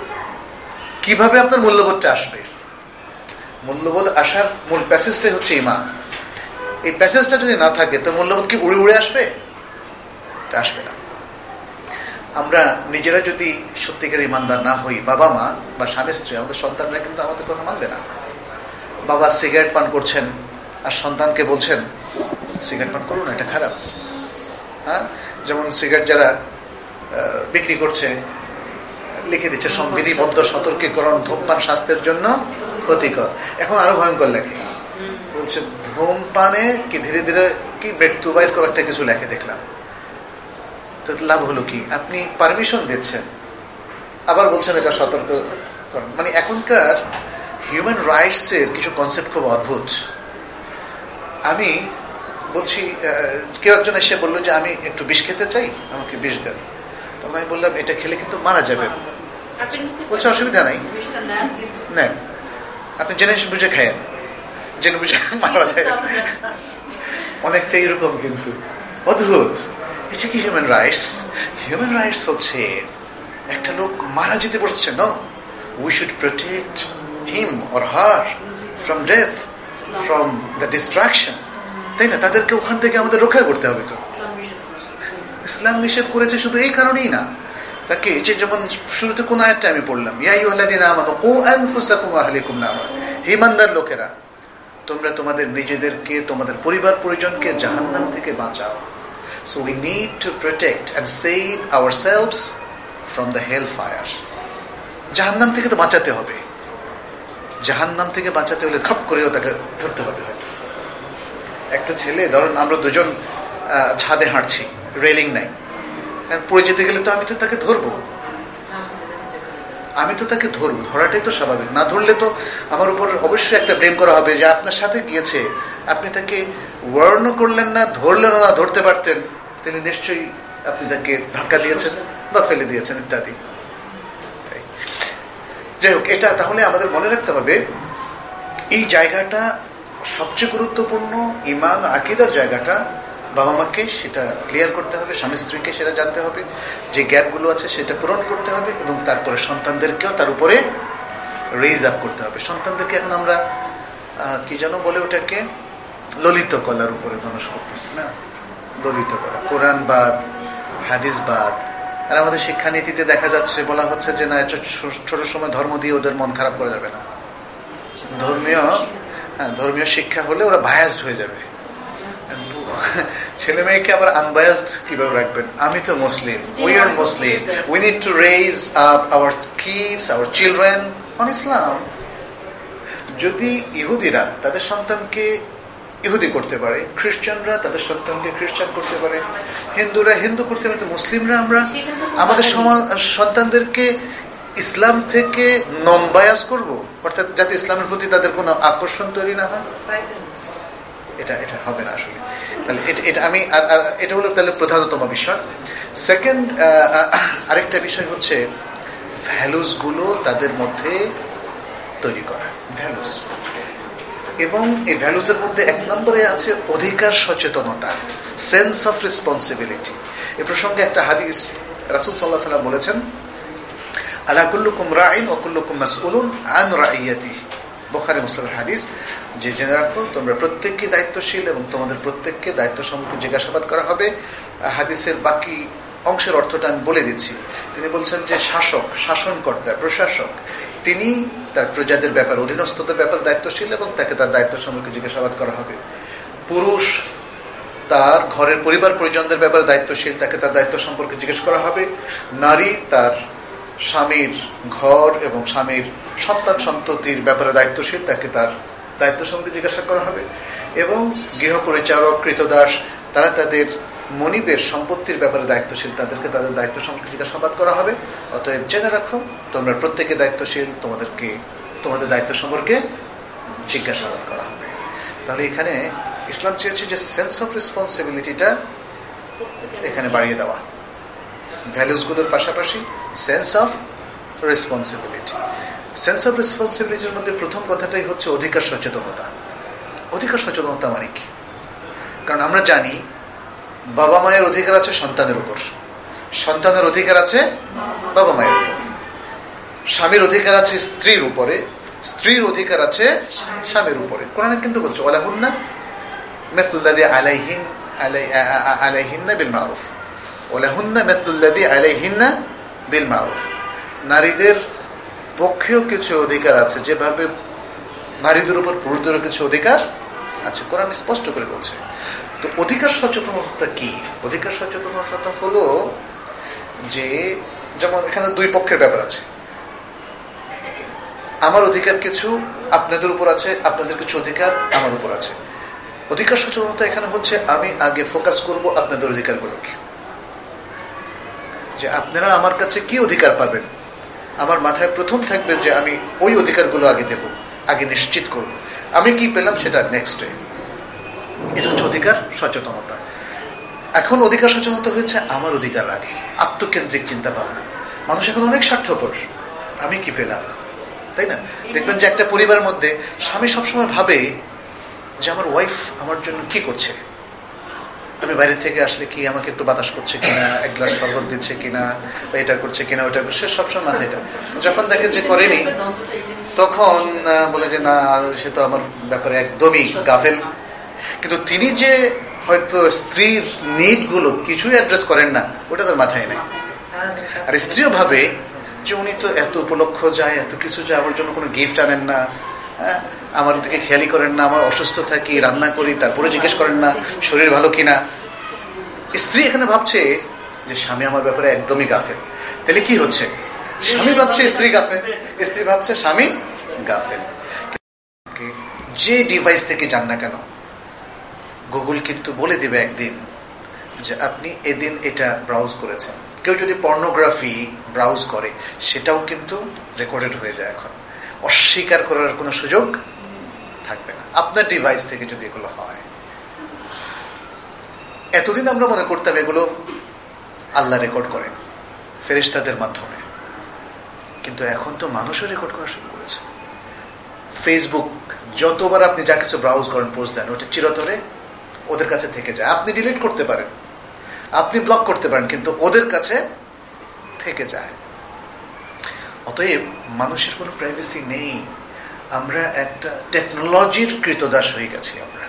কিভাবে আপনার মূল্যবোধটা আসবে? মূল্যবোধ আসার মূল প্যাসেজটাই হচ্ছে ইমান। এই প্যাসেজটা যদি না থাকে তো মূল্যবোধ কি উড়ে উড়ে আসবে? এটা আসবে না। আমরা নিজেরা যদি সত্যিকার ইমানদার না হই, বাবা মা বা স্বামী স্ত্রী, আমাদের সন্তানরা কিন্তু আমাদের কথা মানবে না। বাবা সিগারেট পান করছেন আর সন্তানকে বলছেন সিগারেট পান করুন, এটা খারাপ। হ্যাঁ, যেমন সিগারেট যারা বিক্রি করছে লিখে দিচ্ছে সংবিধিবদ্ধ সতর্কীকরণ, ধূমপান স্বাস্থ্যের জন্য ক্ষতিকর। এখন আরো ভয়ঙ্কর লেখে, বলছে ধূমপানে কি ধীরে ধীরে কি মৃত্যু বা এরকম একটা কিছু লেখে দেখলাম। তো লাভ হলো কি? আপনি পারমিশন দিচ্ছেন, আবার বলছেন এটা সতর্ক করুন। মানে এখনকার হিউম্যান রাইটস এর কিছু কনসেপ্ট খুব অদ্ভুত। আমি বলছি, কেউ একজন এসে বললো যে আমি একটু বিষ খেতে চাই, আমাকে বিষ দেন। তখন আমি বললাম এটা খেলে কিন্তু মারা যাবে। বলছে অসুবিধা নাই, নেন, আপনি জেনে বুঝে খায়েন, জেনে বুঝে মারা যায়। অনেকটা এরকম, কিন্তু অদ্ভুত। এটা কি হিউম্যান রাইটস? হিউম্যান রাইটস হচ্ছে একটা লোক মারা যেতে বলছে, no, we should protect him or her from death, from the destruction, তাই না? তাদেরকে ওখান থেকে আমাদের রক্ষা করতে হবে। তো ইসলাম নিষেধ করেছে শুধু এই কারণেই না, তাকে যে যেমন শুরুতে কোন আয়াতটা আমি পড়লাম, ইয়া আইয়ুহাল্লাযীনা আমানু কু আনফুসাকুম ওয়া আহলিকুম নারা, হে ঈমানদার লোকেরা তোমরা তোমাদের নিজেদেরকে তোমাদের পরিবার পরিজনকে জাহান্নাম থেকে বাঁচাও। So we need to protect and save ourselves from the hellfire. জাহান্নাম থেকে তো বাঁচাতে হবে, জাহান্নাম থেকে বাঁচাতে হলে খপ করেও তাকে ধরতে হবে। হয়তো একটা ছেলে, ধরুন আমরা দুজন ছাদে হাঁটছি, রেলিং নাই, পড়ে যেতে গেলে তো আমি তো তাকে ধরবো, আমি তো তাকে ধরবো, ধরাটাই তো স্বাভাবিক। না ধরলে তো আমার উপর অবশ্যই একটা ব্লেম করা হবে যে আপনার সাথে গিয়েছে, আপনি তাকে ওয়ার্ন করলেন না, ধরলেন না, ধরতে পারতেন, তিনি নিশ্চয়ই আপনি তাকে ধাক্কা দিয়েছেন বা ফেলে দিয়েছেন ইত্যাদি। যাই হোক, এটা তাহলে আমাদের মনে রাখতে হবে এই জায়গাটা সবচেয়ে গুরুত্বপূর্ণ, ঈমান আকীদার জায়গাটা বাবা মাকে সেটা ক্লিয়ার করতে হবে, স্বামী স্ত্রীকে সেটা জানতে হবে, যে গ্যাপগুলো আছে সেটা পূরণ করতে হবে, এবং তারপরে সন্তানদেরকেও তার উপরে রেইজ আপ করতে হবে। সন্তানদেরকে এখন আমরা কি যেন বলে ওটাকে, ললিত কলার উপরে মানুষ করতেছি না, ললিত কলা, কোরআন বাদ, হাদিস বাদ। আর আমাদের শিক্ষানীতিতে দেখা যাচ্ছে, বলা হচ্ছে যে না, ছোট সময় ধর্ম দিয়ে ওদের মন খারাপ করা যাবে না, ধর্মীয় হ্যাঁ ধর্মীয় শিক্ষা হলে ওরা বায়াসড হয়ে যাবে। ছেলে মেয়েকে আবার আনবায়াসড কিভাবে রাখবেন? আমি তো মুসলিম, we are Muslim, we need to raise up our kids, our children on Islam. যদি ইহুদিরা তাদের সন্তানকে ইহুদি করতে পারে, খ্রিস্টানরা তাদের সন্তানকে খ্রিস্টান করতে পারে, হিন্দুরা হিন্দু করতে পারে, মুসলিমরা আমরা আমাদের সন্তানদেরকে ইসলাম থেকে নন বায়াস করব, অর্থাৎ যাতে ইসলামের প্রতি তাদের কোনো আকর্ষণ তৈরি না হয়, এটা এটা হবে না আসলে। তাহলে এটা আমি এটা হলো তাহলে প্রধানতম বিষয়। সেকেন্ড আরেকটা বিষয় হচ্ছে ভ্যালুস গুলো তাদের মধ্যে তৈরি করা, ভ্যালুস। এবং এই ভ্যালুসের মধ্যে এক নম্বরে আছে অধিকার সচেতনতা, সেন্স অফ রেসপন্সিবিলিটি। এ প্রসঙ্গে একটা হাদিস রাসূল সাল্লাল্লাহু আলাইহি ওয়াসাল্লাম বলেছেন, আলা কুল্লুকুম রাঈন ওয়া কুল্লুকুম মাসউলুন আন রাইয়াতিহি, বুখারী মুসলিমের হাদিস, যে জেনে রাখো তোমরা প্রত্যেককে দায়িত্বশীল এবং তোমাদের প্রত্যেককে দায়িত্ব সম্পর্কে জিজ্ঞাসাবাদ করা হবে। হাদিসের বাকি অংশের অর্থটা আমি বলে দিচ্ছি। তিনি বলছেন যে শাসক, শাসনকর্তা, প্রশাসক, তিনি তার প্রজাদের ব্যাপার, অধীনস্থদের ব্যাপার দায়িত্বশীল এবং তাকে তার দায়িত্ব সম্পর্কে জিজ্ঞাসাবাদ করা হবে। পুরুষ তার ঘরের পরিবার পরিজনদের ব্যাপারে দায়িত্বশীল, তাকে তার দায়িত্ব সম্পর্কে জিজ্ঞেস করা হবে। নারী তার স্বামীর ঘর এবং স্বামীর সন্তান সন্ততির ব্যাপারে দায়িত্বশীল, তাকে তার দায়িত্ব সম্পর্কে জিজ্ঞাসা করা হবে। এবং গৃহ পরিচারক, কৃতদাস, তারা তাদের মনিবের সম্পত্তির ব্যাপারে দায়িত্বশীল, তাদেরকে তাদের দায়িত্ব সম্পর্কে জিজ্ঞাসাবাদ করা হবে। অতএব জেনে রাখো তোমরা প্রত্যেকে দায়িত্বশীল, তোমাদেরকে তোমাদের দায়িত্ব সম্পর্কে জিজ্ঞাসাবাদ করা হবে। তাহলে এখানে ইসলাম চেয়েছে যে সেন্স অফ রেসপন্সিবিলিটিটা এখানে বাড়িয়ে দেওয়া, ভ্যালুসগুলোর পাশাপাশি sense of responsibility. Sense of রেসপন্সিবিলিটির মধ্যে প্রথম কথাটাই হচ্ছে অধিকার সচেতনতা। অধিকার সচেতনতা মানে কি? কারণ আমরা জানি বাবা মায়ের অধিকার আছে সন্তানের উপর, সন্তানের অধিকার আছে বাবা মায়ের উপর, স্বামীর অধিকার আছে স্ত্রীর উপরে, স্ত্রীর অধিকার আছে স্বামীর উপরে। কোরআনে কিন্তু বলছে ওয়ালাহুন্না মিসলুল্লাযী আলাইহিন আলাইহিন্না বিল মারুফ, ওয়ালাহুন্না মিসলুল্লাযী আলাইহিন্না বিল মারুফ। নারীদের পক্ষেও কিছু অধিকার আছে, যেভাবে নারীদের উপর পুরুষদেরও কিছু অধিকার আছে, কোরআন স্পষ্ট করে বলছে। তো অধিকার সচেতনতা কি? অধিকার সচেতনতা হলো যে, যেমন এখানে দুই পক্ষের ব্যাপার আছে, আমার অধিকার কিছু আপনাদের উপর আছে, আপনাদের কিছু অধিকার আমার উপর আছে। অধিকার সচেতনতা এখানে হচ্ছে আমি আগে ফোকাস করব আপনাদের অধিকারগুলো কি, যে আপনারা আমার কাছে কি অধিকার পাবেন, আমার মাথায় প্রথম থাকবে যে আমি ওই অধিকারগুলো আগে দেব, আগে নিশ্চিত করব, আমি কি পেলাম সেটা নেক্সট ডে। এটা হচ্ছে অধিকার সচেতনতা। এখন অধিকার সচেতনতা হয়েছে আমার অধিকার আগে, আত্মকেন্দ্রিক চিন্তা ভাবনা। মানুষ এখন অনেক স্বার্থপর, আমি কি পেলাম, তাই না? দেখবেন যে একটা পরিবারের মধ্যে স্বামী সবসময় ভাবে যে আমার ওয়াইফ আমার জন্য কি করছে, আমি বাইরে থেকে আসলে কি আমাকে একটু বাতাস করছে কিনা, এক গ্লাস শরবত দিচ্ছে কিনা, বা এটা করছে কিনা, ওটা করছে, সবসময় মাথায় এটা। যখন দেখে যে করেনি, তখন বলে যে না, সে তো আমার ব্যাপারে একদমই গাফেল। কিন্তু তিনি যে হয়তো স্ত্রীর নিড গুলো কিছুই অ্যাড্রেস করেন না, ওটা তার মাথায় নেই। আর স্ত্রীও ভাবে যে উনি তো এত উপলক্ষ যায়, এত কিছু যায়, আমার জন্য কোনো গিফট আনেন না, হ্যাঁ, আমার দিকে খেয়ালই করেন না, আমার অসুস্থ থাকি, রান্না করি, তারপরে জিজ্ঞেস করেন না শরীর ভালো কিনা। স্ত্রী এখানে ভাবছে যে স্বামী আমার ব্যাপারে একদমই গাফেল। তাহলে কি হচ্ছে? স্বামী ভাবছে স্ত্রী গাফেল, স্ত্রী ভাবছে স্বামী গাফেল। যে ডিভাইস থেকে যান না কেন, গুগল কিন্তু বলে দিবে একদিন যে আপনি এদিন এটা ব্রাউজ করেছেন। কেউ যদি পর্নোগ্রাফি ব্রাউজ করে সেটাও কিন্তু রেকর্ডেড হয়ে যায়। এখন অস্বীকার করার কোনো সুযোগ থাকবে না আপনার ডিভাইস থেকে যদি এগুলো হয়। এতদিন আমরা মনে করতাম এগুলো আল্লাহ রেকর্ড করেন ফেরেশতাদের মাধ্যমে, কিন্তু এখন তো মানুষও রেকর্ড করা শুরু করেছে। ফেসবুক যতবার আপনি যা কিছু ব্রাউজ করেন, পোস্ট দেন, ওটা চিরতরে ওদের কাছে থেকে যায়। আপনি ডিলিট করতে পারেন, আপনি ব্লক করতে পারেন, কিন্তু ওদের কাছে থেকে যায়। অতএব মানুষের কোনো প্রাইভেসি নেই। আমরা একটা টেকনোলজির কৃতদাস হয়ে গেছি আমরা,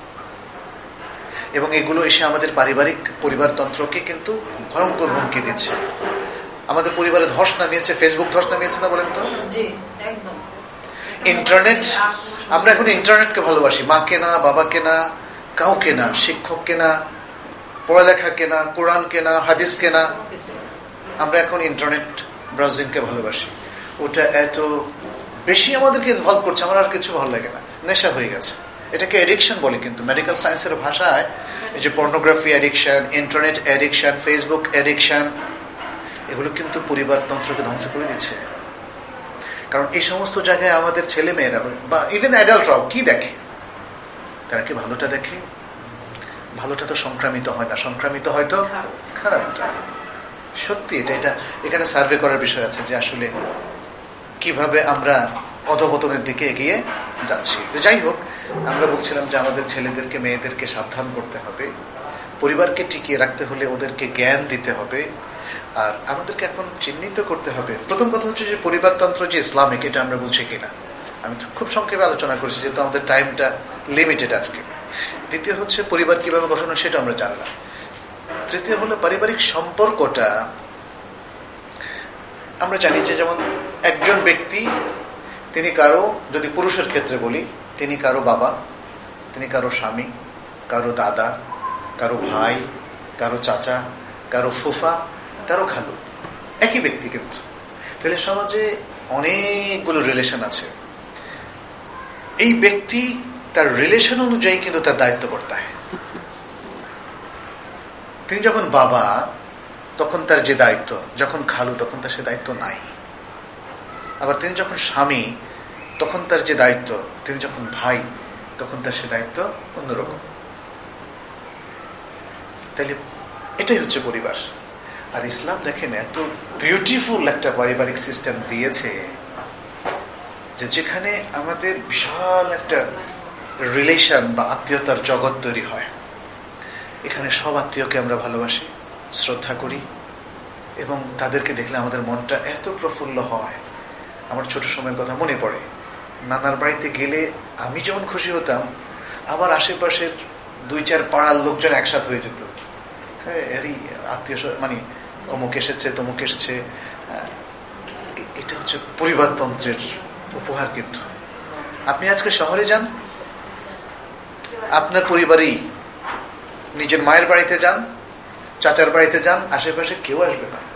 এবং এগুলো এসে আমাদের পারিবারিক পরিবারতন্ত্রকে কিন্তু ভয়ঙ্কর হুমকি দিচ্ছে। আমাদের পরিবারে ধস নামিয়েছে, ফেসবুক ধস নামিয়েছে না বলেন তো? ইন্টারনেট, আমরা এখন ইন্টারনেটকে ভালোবাসি, মাকে না, বাবাকে না, কাউকে না, শিক্ষককে না, পড়ালেখা কেনা, কোরআন কেনা, হাদিস কেনা, আমরা এখন ইন্টারনেট ব্রাউজিংকে ভালোবাসি। ওটা এত বেশি আমাদেরকে ইনভলভ করছে, আমার আর কিছু ভালো লাগে না, নেশা হয়ে গেছে। এটাকে এডিকশন বলে, কিন্তু মেডিকেল সায়েন্সের ভাষায় এই যে pornography addiction, internet addiction, Facebook addiction, এগুলো কিন্তু পরিবারতন্ত্রকে ধ্বংস করে দিচ্ছে। কারণ এই সমস্ত জায়গায় আমাদের ছেলে মেয়েরা বা ইভেন অ্যাডাল্টরাও কি দেখে? তারা কি ভালোটা দেখে? ভালোটা তো সংক্রামিত হয় না, সংক্রামিত হয়তো খারাপটা। সত্যি এটা এটা এখানে সার্ভে করার বিষয় আছে যে আসলে কিভাবে আমরা অধপতনের দিকে এগিয়ে যাচ্ছি। তো যাই হোক, আমরা বলছিলাম যে আমাদের ছেলেদেরকে মেয়েদেরকে সাবধান করতে হবে, পরিবারকে টিকিয়ে রাখতে হলে ওদেরকে জ্ঞান দিতে হবে, আর আমাদেরকে এখন চিহ্নিত করতে হবে। প্রথম কথা হচ্ছে যে পরিবারতন্ত্র যে ইসলামিক, এটা আমরা বুঝি কিনা। আমি খুব সংক্ষেপে আলোচনা করছি যেহেতু আমাদের টাইমটা লিমিটেড আজকে। দ্বিতীয় হচ্ছে পরিবার কিভাবে গঠন হয় সেটা আমরা জানলাম। তৃতীয় হলো পারিবারিক সম্পর্কটা আমরা জানি যে যেমন একজন ব্যক্তি, তিনি কারো, যদি পুরুষের ক্ষেত্রে বলি, তিনি কারো বাবা, তিনি কারো স্বামী, কারো দাদা, কারো ভাই, কারো চাচা, কারো ফুফা, কারো খালু, একই ব্যক্তি। কিন্তু তাহলে সমাজে অনেকগুলো রিলেশন আছে। এই ব্যক্তি তার রিলেশন অনুযায়ী কিন্তু তার দায়িত্ব করতে হয়। তিনি যখন বাবা তখন তার যে দায়িত্ব, যখন খালু তখন তার সে দায়িত্ব নাই। আবার তিনি যখন স্বামী তখন তার যে দায়িত্ব, তিনি যখন ভাই তখন তার সে দায়িত্ব অন্যরকম। তাহলে এটাই হচ্ছে পরিবার। আর ইসলাম দেখেন এত বিউটিফুল একটা পারিবারিক সিস্টেম দিয়েছে যে যেখানে আমাদের বিশাল একটা রিলেশন বা আত্মীয়তার জগৎ তৈরি হয়। এখানে সব আত্মীয়কে আমরা ভালোবাসি, শ্রদ্ধা করি, এবং তাদেরকে দেখলে আমাদের মনটা এত প্রফুল্ল হয়। আমার ছোট সময়ের কথা মনে পড়ে, নানার বাড়িতে গেলে আমি যেমন খুশি হতাম, আমার আশেপাশের দুই চার পাড়ার লোকজন একসাথে হয়ে যেত। হ্যাঁ, এরই আত্মীয়, মানে অমুক এসেছে, তমুক এসছে। এটা হচ্ছে পরিবারতন্ত্রের উপহার। কিন্তু আপনি আজকে শহরে যান, আপনার পরিবারেই, নিজের মায়ের বাড়িতে যান, চাচার বাড়িতে যান, আশেপাশে কেউ আসবে না।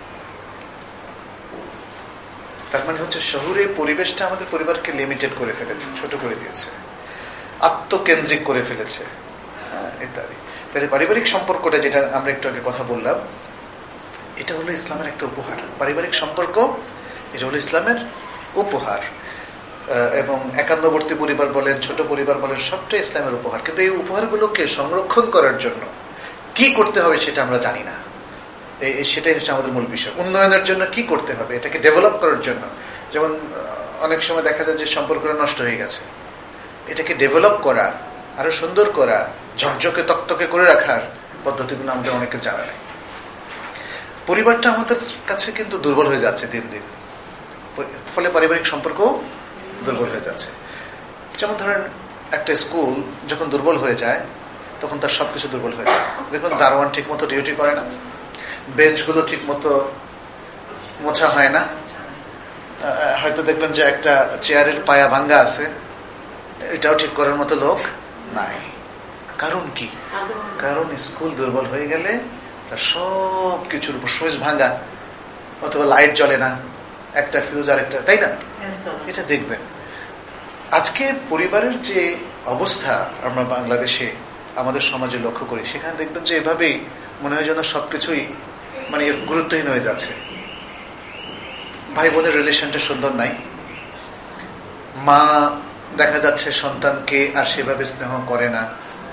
তার মানে হচ্ছে শহুরে পরিবেশটা আমাদের পরিবারকে লিমিটেড করে ফেলেছে, ছোট করে দিয়েছে, আত্মকেন্দ্রিক করে ফেলেছে, হ্যাঁ, ইত্যাদি। তাহলে পারিবারিক সম্পর্কটা, যেটা আমরা একটু আগে কথা বললাম, এটা হলো ইসলামের একটা উপহার। পারিবারিক সম্পর্ক এটা হলো ইসলামের উপহার। এবং একান্নবর্তী পরিবার বলেন, ছোট পরিবার বলেন, সবটাই ইসলামের উপহার। কিন্তু এই উপহারগুলোকে সংরক্ষণ করার জন্য কি করতে হবে সেটা আমরা জানি না। সেটাই হচ্ছে আমাদের মূল বিষয়। উন্নয়নের জন্য কি করতে হবে, এটাকে ডেভেলপ করার জন্য। যেমন অনেক সময় দেখা যায় যে সম্পর্কটা নষ্ট হয়ে গেছে, এটাকে ডেভেলপ করা, আরো সুন্দর করা, ঝকঝকে তকতকে করে রাখার পদ্ধতিগুলো আমাদের অনেকের জানা নেই। পরিবারটা আমাদের কাছে কিন্তু দুর্বল হয়ে যাচ্ছে দিন দিন, ফলে পারিবারিক সম্পর্ক দুর্বল হয়ে যাচ্ছে। যেমন ধরেন একটা স্কুল যখন দুর্বল হয়ে যায়, তখন তার সবকিছু দুর্বল হয়ে যায়। দেখুন দারোয়ান ঠিক মতো ডিউটি করে না, বেঞ্চগুলো ঠিক মতো মোছা হয় না, হয়তো দেখবেন যে একটা চেয়ারের পায়া ভাঙ্গা আছে, এটাও ঠিক করার মতো লোক নাই। কারণ কি? কারণ স্কুল দুর্বল হয়ে গেলে তার সব কিছুর উপর সুইচ ভাঙ্গা, অথবা লাইট জ্বলে না, একটা ফিউজ আর একটা, তাই না? এটা দেখবেন আজকে পরিবারের যে অবস্থা আমরা বাংলাদেশে আমাদের সমাজে লক্ষ্য করি, সেখানে দেখবেন যে এভাবেই মনে হয় যেন সবকিছুই মানে এর গুরুত্বহীন হয়ে যাচ্ছে। ভাই বোনের রিলেশনটা সুন্দর নাই, মা দেখা যাচ্ছে সন্তানকে আর সেভাবে স্নেহ করে না।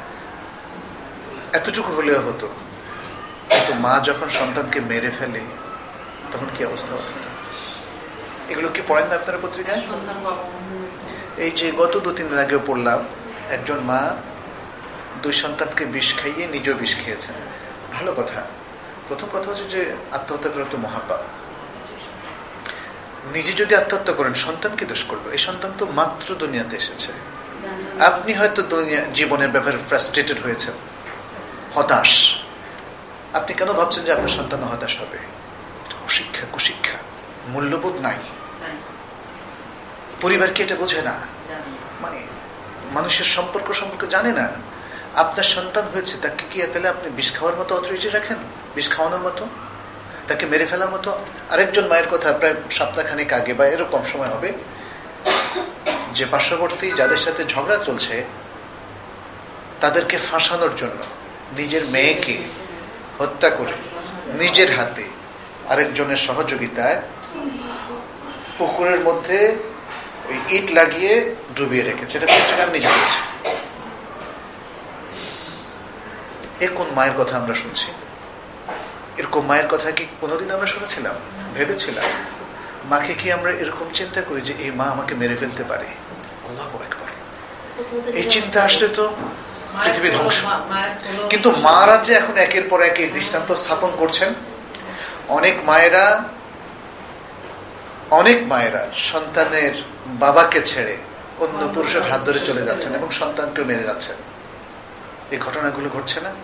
এতটুকু হলেও হতো, কিন্তু মা যখন সন্তানকে মেরে ফেলে তখন কি অবস্থা হবে? এগুলো কি পড়েন না আপনারা পত্রিকায়? এই যে গত দু তিন দিন আগেও পড়লাম, একজন মা দুই সন্তানকে বিষ খাইয়ে নিজেও বিষ খেয়েছেন। ভালো কথা। প্রথম কথা হচ্ছে যে আত্মহত্যা করা তো মহাপাপ। নিজে যদি আত্মহত্যা করেন সন্তানকে দোষ করবে? এই সন্তান তো মাত্র দুনিয়াতে এসেছে। আপনি হয়তো দুনিয়া জীবনের ব্যাপারে ফ্রাস্ট্রেটেড হয়েছেন, হতাশ। আপনি কেন ভাবছেন যে আপনার সন্তান হতাশ হবে? অশিক্ষা, কুশিক্ষা, মূল্যবোধ নাই। পরিবার কি এটা বোঝে না? মানে মানুষের সম্পর্ক সম্পর্কে জানে না। আপনার সন্তান হয়েছে, তাকে কি তাহলে আপনি বিষ খাওয়ার মতো অথরিটি রাখেন? বিষ খাওয়ানোর মতো, তাকে মেরে ফেলার মতো? আরেকজন মায়ের কথা প্রায় সপ্তাহখানেক আগে বা এরকম সময় হবে, যে পার্শ্ববর্তী যাদের সাথে ঝগড়া চলছে তাদেরকে ফাঁসানোর জন্য নিজের মেয়েকে হত্যা করে নিজের হাতে আরেকজনের সহযোগিতায় পুকুরের মধ্যে ওই ইট লাগিয়ে ডুবিয়ে রেখেছে। এটা পত্রিকা নিজে বলছে। এ কোন মায়ের কথা আমরা শুনছি? এরকম মায়ের কথা কি কোনোদিন আমরা শুনেছিলাম, ভেবেছিলাম? মাকে কি আমরা এরকম চিন্তা করি যে এই মা আমাকে মেরে ফেলতে পারে? আল্লাহু আকবার। এই চিন্তা আসলে তো পৃথিবী ধ্বংস। কিন্তু মারা যে এখন একের পর এক এই দৃষ্টান্ত স্থাপন করছেন, অনেক মায়েরা অনেক মায়েরা সন্তানের বাবাকে ছেড়ে অন্য পুরুষের হাত ধরে চলে যাচ্ছেন এবং সন্তানকেও মেরে যাচ্ছেন। এই ঘটনাগুলো ঘটছে না?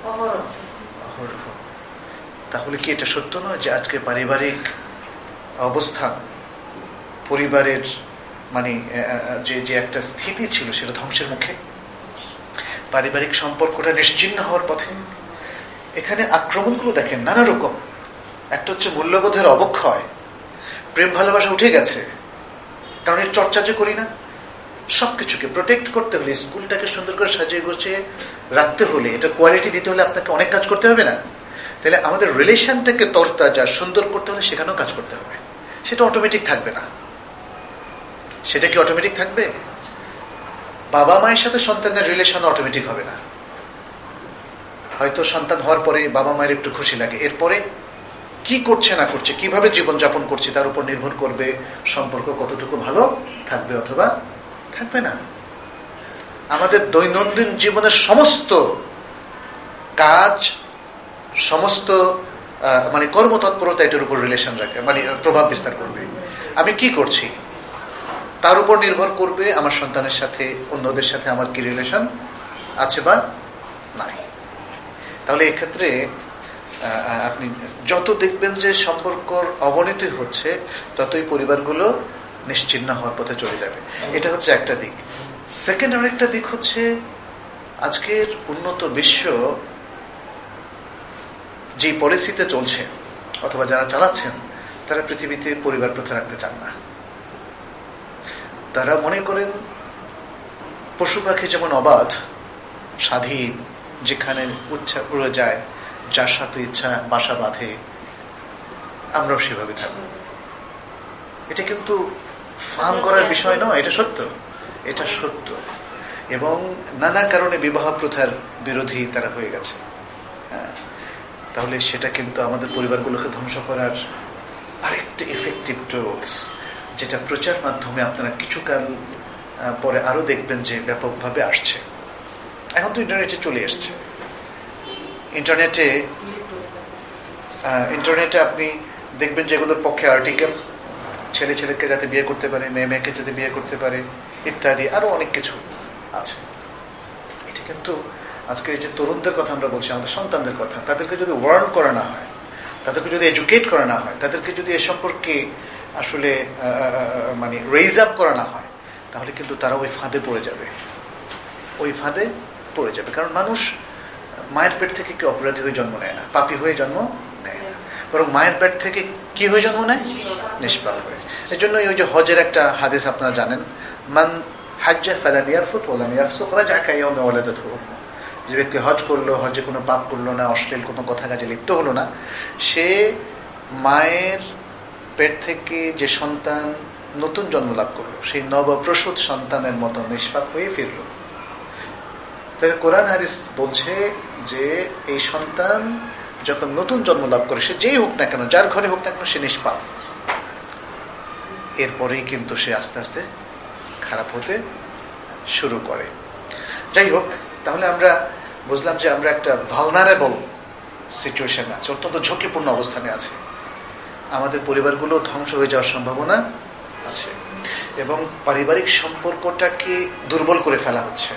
তাহলে কি এটা সত্য নয় যে আজকে পারিবারিক অবস্থান, পরিবারের মানে যে যে একটা স্থিতি ছিল সেটা ধ্বংসের মুখে? পারিবারিক সম্পর্কটা নিশ্চিহ্ন হওয়ার পথে। এখানে আক্রমণগুলো দেখেন নানা রকম। একটা হচ্ছে মূল্যবোধের অবক্ষয়, প্রেম ভালোবাসা উঠে গেছে। কারণ এর চর্চা যে করি না, সবকিছুকে প্রোটেক্ট করতে হলে, স্কুলটাকে সুন্দর করে সাজিয়ে গুছিয়ে রাখতে হলে, এটা কোয়ালিটি দিতে হলে আপনাকে অনেক কাজ করতে হবে না? তাহলে আমাদের রিলেশনটাকে তরতাজা সুন্দর করতে হলে সেখানেও কাজ করতে হবে। সেটা অটোমেটিক থাকবে না। সেটা কি অটোমেটিক থাকবে? বাবা মায়ের সাথে সন্তানের রিলেশন অটোমেটিক হবে না। হয়তো সন্তান হওয়ার পরে বাবা মায়ের একটু খুশি লাগে, এরপরে কি করছে না করছে, কিভাবে জীবনযাপন করছে তার উপর নির্ভর করবে সম্পর্ক কতটুকু ভালো থাকবে অথবা থাকবে না। আমাদের দৈনন্দিন জীবনের সমস্ত কাজ, সমস্ত মানে কর্মতৎপরতা এটার উপর রিলেশন রাখে, মানে প্রভাব বিস্তার করবে। আমি কি করছি তার উপর নির্ভর করবে আমার সন্তানের সাথে, অন্যদের সাথে আমার কি রিলেশন আছে বা নাই। তাহলে এক্ষেত্রে আপনি যত দেখবেন যে সম্পর্কর অবনতি হচ্ছে, ততই পরিবারগুলো নিশ্চিহ্ন হওয়ার পথে চলে যাবে। এটা হচ্ছে একটা দিক। সেকেন্ড আরেকটা দিক হচ্ছে আজকের উন্নত বিশ্ব যে পলিসিতে চলছে অথবা যারা চালাচ্ছেন, তারা পৃথিবীতে পরিবার প্রথা রাখতে চান না। তারা মনে করেন পশু পাখি যেমন অবাধ, স্বাধীন, যেখানে ইচ্ছা উড়ে যায়, যার সাথে ইচ্ছা বাসা বাঁধে, আমরাও সেভাবে থাকবো। এটা কিন্তু ফান করার বিষয় নয়, এটা সত্য, এটা সত্য। এবং নানা কারণে বিবাহ প্রথার বিরোধী তারা হয়ে গেছে। হ্যাঁ, তাহলে সেটা কিন্তু আমাদের পরিবারগুলোকে ধ্বংস করার আরেকটা ইফেক্টিভ টুলস, যেটা প্রচার মাধ্যমে আপনারা কিছুকাল পরে আরো দেখবেন যে ব্যাপকভাবে আসছে। এখন তো ইন্টারনেটে চলে এসছে। ইন্টারনেটে ইন্টারনেটে আপনি দেখবেন যেগুলোর পক্ষে আর্টিকেল, ছেলে ছেলেকে যাতে বিয়ে করতে পারে, মেয়ে মেয়েকে যাতে বিয়ে করতে পারে, ইত্যাদি আরো অনেক কিছু আছে। এটা কিন্তু আজকে এই যে তরুণদের কথা আমরা বলছি, আমাদের সন্তানদের কথা, তাদেরকে যদি ওয়ার্ন করা না হয়, তাদেরকে যদি এডুকেট করা না হয়, তাদেরকে যদি এ সম্পর্কে আসলে মানে রেইজ আপ করা না হয়, তাহলে কিন্তু তারা ওই ফাঁদে পড়ে যাবে, ওই ফাঁদে পড়ে যাবে। কারণ মানুষ মায়ের পেট থেকে কি অপরাধী হয়ে জন্ম নেয় না, পাপী হয়ে জন্ম নেয় না, বরং মায়ের পেট থেকে কি হয়ে জন্ম নেয়? নিষ্পাপ হয়ে। এই জন্য ওই যে হজের একটা হাদিস আপনারা জানেন, মান হাজ্জা ফালাম ইয়ারফুত ওয়ালাম ইয়াফসুক রাজা কায়াউমা ওয়ালাদাতহু উম্মুহু, যে ব্যক্তি হজ করলো, হজে কোনো পাপ করলো না, অশ্লীল কোনো কথা কাজে লিপ্ত হলো না, সে মায়ের পেট থেকে যে সন্তান নতুন জন্ম লাভ করলো, সেই নবপ্রসূত সন্তানের মতো নিষ্পাপ হয়ে ফিরল। তাই কোরআন হাদিস বলছে যে এই সন্তান যখন নতুন জন্ম লাভ করে, সে যেই হোক না কেন, যার ঘরে হোক না কেন, সে নিষ্পাপ। এরপরেই কিন্তু সে আস্তে আস্তে খারাপ হতে শুরু করে। যাই হোক, তাহলে আমরা বুঝলাম যে আমরা একটা ভালনারেবল সিচুয়েশনে আছে, অত্যন্ত ঝুঁকিপূর্ণ অবস্থানে আছে। আমাদের পরিবারগুলো ধ্বংস হয়ে যাওয়ার সম্ভাবনা আছে এবং পারিবারিক সম্পর্কটাকে দুর্বল করে ফেলা হচ্ছে।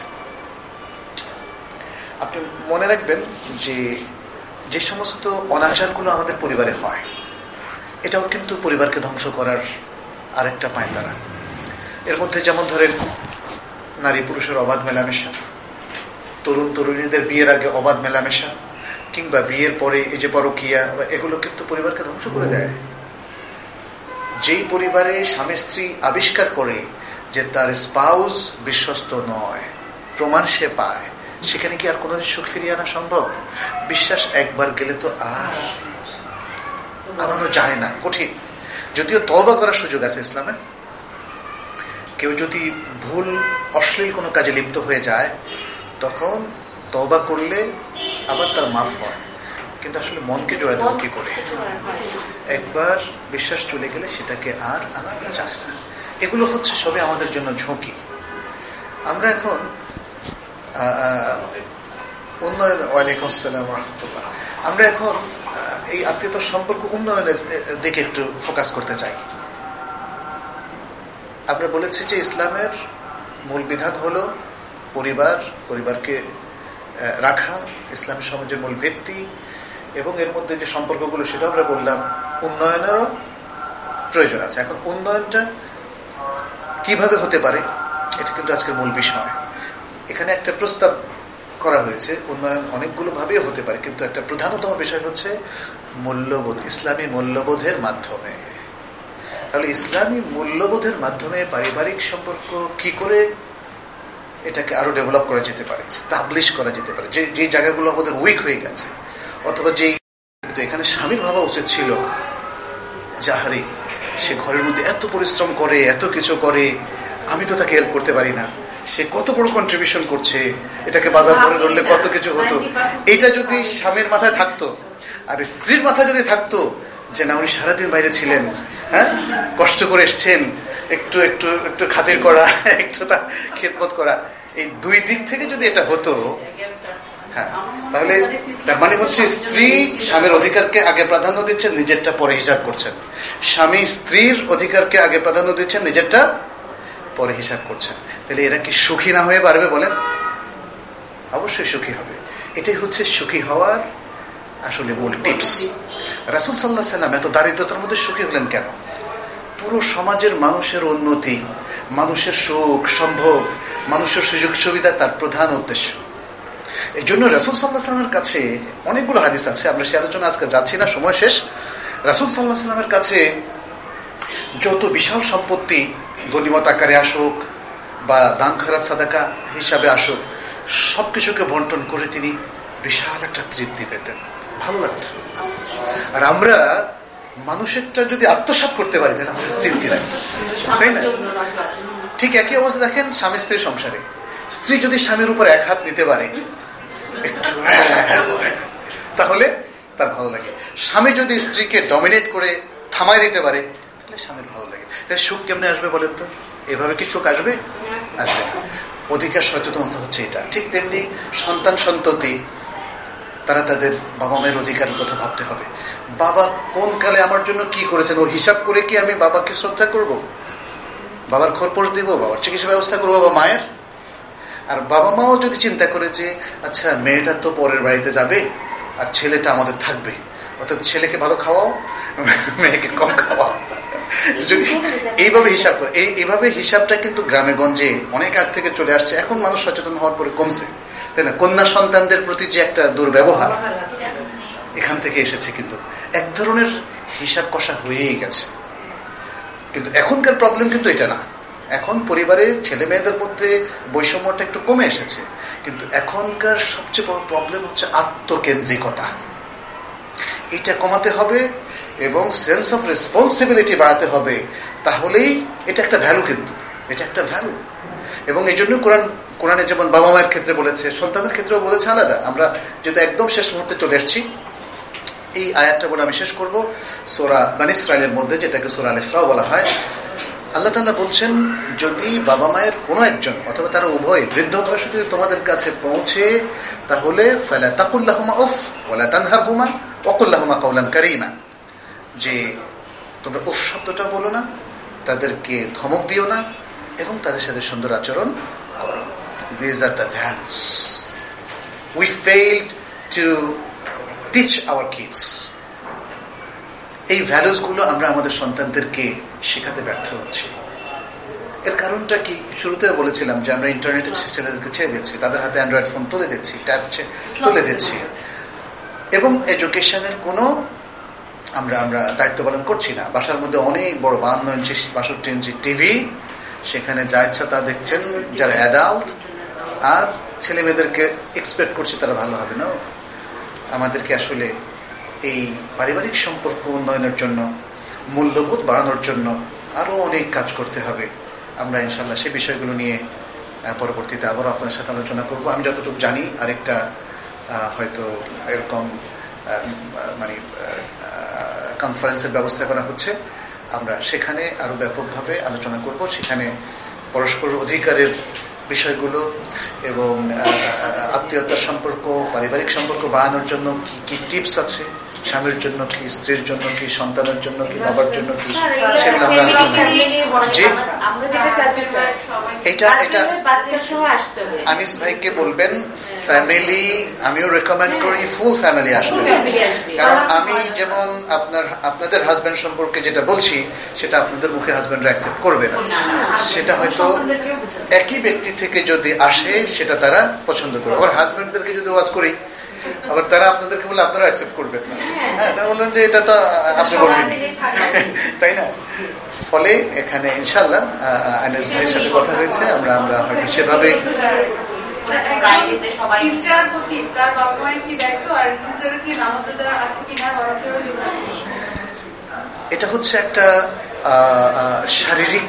আপনি মনে রাখবেন যে যে সমস্ত অনাচারগুলো আমাদের পরিবারে হয়, এটাও কিন্তু পরিবারকে ধ্বংস করার আরেকটা পায়তারা। এর মধ্যে যেমন ধরেন নারী পুরুষের অবাধ মেলামেশা, তরুণ তরুণীদের বিয়ের আগে অবাধ মেলামেশা, কিংবা বিয়ের পরে এই যে পরকীয়া, এগুলো কিন্তু পরিবারকে ধ্বংস করে দেয়। যেই পরিবারে স্বামী স্ত্রী আবিষ্কার করে যে তার স্পাউস বিশ্বস্ত নয়, প্রমাণ সে পায়, সেখানে কি আর কোনোদিন সুখ ফিরিয়ে আনা সম্ভব? বিশ্বাস একবার গেলে তো আর আনানো যায় না, কঠিন। যদিও তওবা করার সুযোগ আছে ইসলামে। কেউ যদি ভুল অশ্লীল কোনো কাজে লিপ্ত হয়ে যায়, তখন তওবা করলে আবার তার মাফ হয়, কিন্তু আসলে মনকে জোড়া দেবো কি করে? একবার বিশ্বাস চলে গেলে সেটাকে আর আনা যায় না। এগুলো হচ্ছে সবই আমাদের জন্য ঝুঁকি। আমরা এখন উন্নয়ন, ওয়ালাইকুম আসসালাম রাহমাতুল্লাহ, আমরা এখন এই আত্মীয়তা সম্পর্ক উন্নয়নের দিকে একটু ফোকাস করতে চাই। আমরা বলেছি যে ইসলামের মূল বিধান হলো পরিবার, পরিবারকে রাখা ইসলামী সমাজের মূল ভিত্তি, এবং এর মধ্যে যে সম্পর্কগুলো সেটা আমরা বললাম উন্নয়নেরও প্রয়োজন আছে। এখন উন্নয়নটা কিভাবে হতে পারে, এটা কিন্তু আজকের মূল বিষয়। এখানে একটা প্রস্তাব করা হয়েছে, উন্নয়ন অনেকগুলো ভাবেই হতে পারে, কিন্তু একটা প্রধানতম বিষয় হচ্ছে মূল্যবোধ, ইসলামী মূল্যবোধের মাধ্যমে। তাহলে ইসলামী মূল্যবোধের মাধ্যমে পারিবারিক সম্পর্ক কি করে এটাকে আরো ডেভেলপ করা যেতে পারে, স্টাবলিশ করা যেতে পারে, যে যে জায়গাগুলো আমাদের উইক হয়ে গেছে, অথবা যেই এখানে স্বামীর ভাবা উচিত ছিল যাহারি সে ঘরের মধ্যে এত পরিশ্রম করে, এত কিছু করে, আমি তো তাকে হেল্প করতে পারি না, সে কত বড় কন্ট্রিবিউশন করছে, এটাকে বাজার ধরে ধরলে কত কিছু হতো। এটা যদি স্বামীর মাথায় থাকতো, আর স্ত্রীর মাথায় যদি থাকতো যে না, উনি সারাদিন বাইরে ছিলেন, হ্যাঁ, কষ্ট করে এসছেন, একটু একটু একটু খাতির করা, একটু তার খেদমত করা, এই দুই দিক থেকে যদি এটা হতো, হ্যাঁ, তাহলে তার মানে হচ্ছে স্ত্রী স্বামীর অধিকারকে আগে প্রাধান্য দিচ্ছেন, নিজেরটা পরে হিসাব করছেন। স্বামী স্ত্রীর অধিকারকে আগে প্রাধান্য দিচ্ছেন, নিজেরটা পরে হিসাব করছেন। তাহলে এরা কি সুখী না হয়ে পারবে বলেন? অবশ্যই সুখী হবে। এটাই হচ্ছে সুখী হওয়ার আসলে মূল টিপস। রাসূল সাল্লাল্লাহু আলাইহি সাল্লাম এত দারিদ্রতার মধ্যে সুখী হলেন কেন? পুরো সমাজের মানুষের উন্নতি, মানুষের সুখ সম্ভোগ, মানুষের সুযোগ সুবিধা তার প্রধান উদ্দেশ্য। এই জন্য রাসূল সাল্লাল্লাহু আলাইহি সাল্লামের কাছে অনেকগুলো হাদিস আছে, আমরা সে আলোচনা আজকে যাচ্ছি না, সময় শেষ। রাসূল সাল্লাল্লাহু আলাইহি সাল্লামের কাছে যত বিশাল সম্পত্তি গনিমত আকারে আসুক বা দান খয়রাত সাদাকা হিসাবে আসুক, সবকিছুকে বন্টন করে তিনি বিশাল একটা তৃপ্তি পেতেন, ভালো লাগতো। আর আমরা মানুষেরটা যদি আত্মসাৎ করতে পারি তাহলে আমাদের তৃপ্তি লাগে, তাই না? ঠিক একই অবস্থা দেখেন স্বামী স্ত্রীর সংসারে। স্ত্রী যদি স্বামীর উপর এক হাত নিতে পারে একটু, তাহলে তার ভালো লাগে। স্বামী যদি স্ত্রীকে ডমিনেট করে থামাই দিতে পারে তাহলে স্বামীর ভালো লাগে। তাহলে সুখ কেমনে আসবে বলেন তো? এভাবে কি সুখ আসবে? আসবে। অধিকার সচেতনতা হচ্ছে এটা। ঠিক তেমনি সন্তান সন্ততি, তারা তাদের বাবা মায়ের অধিকারের কথা ভাবতে হবে। বাবা কোন কালে আমার জন্য কি করেছেন ওর হিসাব করে কি আমি বাবাকে শ্রদ্ধা করব? বাবার খরপোশ দিব, বাবার চিকিৎসা ব্যবস্থা করবো, বাবা মায়ের? আর বাবা মাও যদি চিন্তা করে যে আচ্ছা মেয়েটা তো পরের বাড়িতে যাবে আর ছেলেটা আমাদের থাকবে, অর্থাৎ ছেলেকে ভালো খাওয়াও, মেয়েকে কম খাওয়াও, যদি এইভাবে হিসাব করে, এই এইভাবে হিসাবটা কিন্তু গ্রামে গঞ্জে অনেক আগ থেকে চলে আসছে। এখন মানুষ সচেতন হওয়ার পরে কমছে, তাই না? কন্যা সন্তানদের প্রতি যে একটা দুর্ব্যবহার এখান থেকে এসেছে, কিন্তু এক ধরনের হিসাব কষা হয়েই গেছে। কিন্তু এখনকার প্রবলেম কিন্তু এটা না। এখন পরিবারে ছেলে মেয়েদের মধ্যে বৈষম্যটা একটু কমে এসেছে, কিন্তু এখনকার সবচেয়ে বড় প্রবলেম হচ্ছে আত্মকেন্দ্রিকতা। এটা কমাতে হবে এবং সেন্স অফ রেসপন্সিবিলিটি বাড়াতে হবে, তাহলেই এটা একটা ভ্যালু, কিন্তু এটা একটা ভ্যালু। এবং এই জন্য কোরআন কোরআনে যেমন বাবা মায়ের ক্ষেত্রে বলেছে, সন্তানের ক্ষেত্রেও বলেছে আলাদা। আমরা যেহেতু একদম শেষ মুহূর্তে চলে এসেছি, এই আয়াতটা বলে আমি শেষ করবো। সূরা বনী ইসরাঈলের মধ্যে, যেটাকে সূরা আল ইসরা বলা হয়, আল্লাহ তাআলা বলছেন, যদি বাবা মায়ের কোনো একজন অথবা তারা উভয় বৃদ্ধ বয়সে যদি তোমাদের কাছে পৌঁছে, তাহলে ফালা তাকুল লাহুমা উফ ওয়ালা তানহারহুমা ওয়া কুল লাহুমা কাওলান কারীমা, যে তোমরা উফ শব্দটা বলো না, তাদেরকে ধমক দিও না, এবং তাদের সাথে সুন্দর আচরণ করো। These are the values. We failed to teach our kids. এই ভ্যালুস গুলো আমরা আমাদের সন্তানদেরকে শেখাতে ব্যর্থ হচ্ছি। এর কারণটা কি? শুরুতে বলেছিলাম যে আমরা ইন্টারনেটে ছেলেদেরকে ছেড়ে দিচ্ছি, তাদের হাতে অ্যান্ড্রয়েড ফোন তুলে দিচ্ছি, ট্যাব তুলে দিচ্ছি, এবং এডুকেশনের কোনো আমরা আমরা দায়িত্ব পালন করছি না। বাসার মধ্যে অনেক বড় বাহান্ন ইঞ্চি বাষট্টি ইঞ্চি টিভি, সেখানে যা ইচ্ছা তা দেখছেন যারা অ্যাডাল্ট, আর ছেলে মেয়েদেরকে এক্সপেক্ট করছি তারা ভালো হবে না। আমাদেরকে আসলে এই পারিবারিক সম্পর্ক উন্নয়নের জন্য, মূল্যবোধ বাড়ানোর জন্য আরো অনেক কাজ করতে হবে। আমরা ইনশাল্লাহ সেই বিষয়গুলো নিয়ে পরবর্তীতে আবারও আপনাদের সাথে আলোচনা করব। আমি যতটুকু জানি আরেকটা হয়তো এরকম মানে কনফারেন্সের ব্যবস্থা করা হচ্ছে, আমরা সেখানে আরো ব্যাপকভাবে আলোচনা করব। সেখানে পরস্পর অধিকারের বিষয়গুলো এবং আত্মীয়তার সম্পর্ক, পারিবারিক সম্পর্ক বাড়ানোর জন্য কি কি টিপস আছে, স্বামীর জন্য কি, স্ত্রীর জন্য কি, সন্তানের জন্য কি, বাবার জন্য কি, সেগুলো আমরা আলোচনা এটা এটা আনিস ভাইকে বলবেন ফ্যামিলি, আমিও রেকমেন্ড করি ফুল ফ্যামিলি আসবে। কারণ আমি যেমন আপনার আপনাদের হাজবেন্ড সম্পর্কে যেটা বলছি, সেটা আপনাদের মুখে হাজবেন্ডরা অ্যাকসেপ্ট করবে না। সেটা হয়তো একই ব্যক্তি থেকে যদি আসে, সেটা তারা পছন্দ করবে। আবার হাজবেন্ডদেরকে যদি ওয়াজ করি, আবার তারা আপনাদেরকে বলে আপনারা অ্যাকসেপ্ট করবেন না। হ্যাঁ, তারা বললেন যে এটা তো আপনি বলবেনই, তাই না? ফলে এখানে ইনশাআল্লাহ আনিস ভাইয়ের সাথে কথা হয়েছে, আমরা আমরা হয়তো সেভাবে এটা হচ্ছে একটা শারীরিক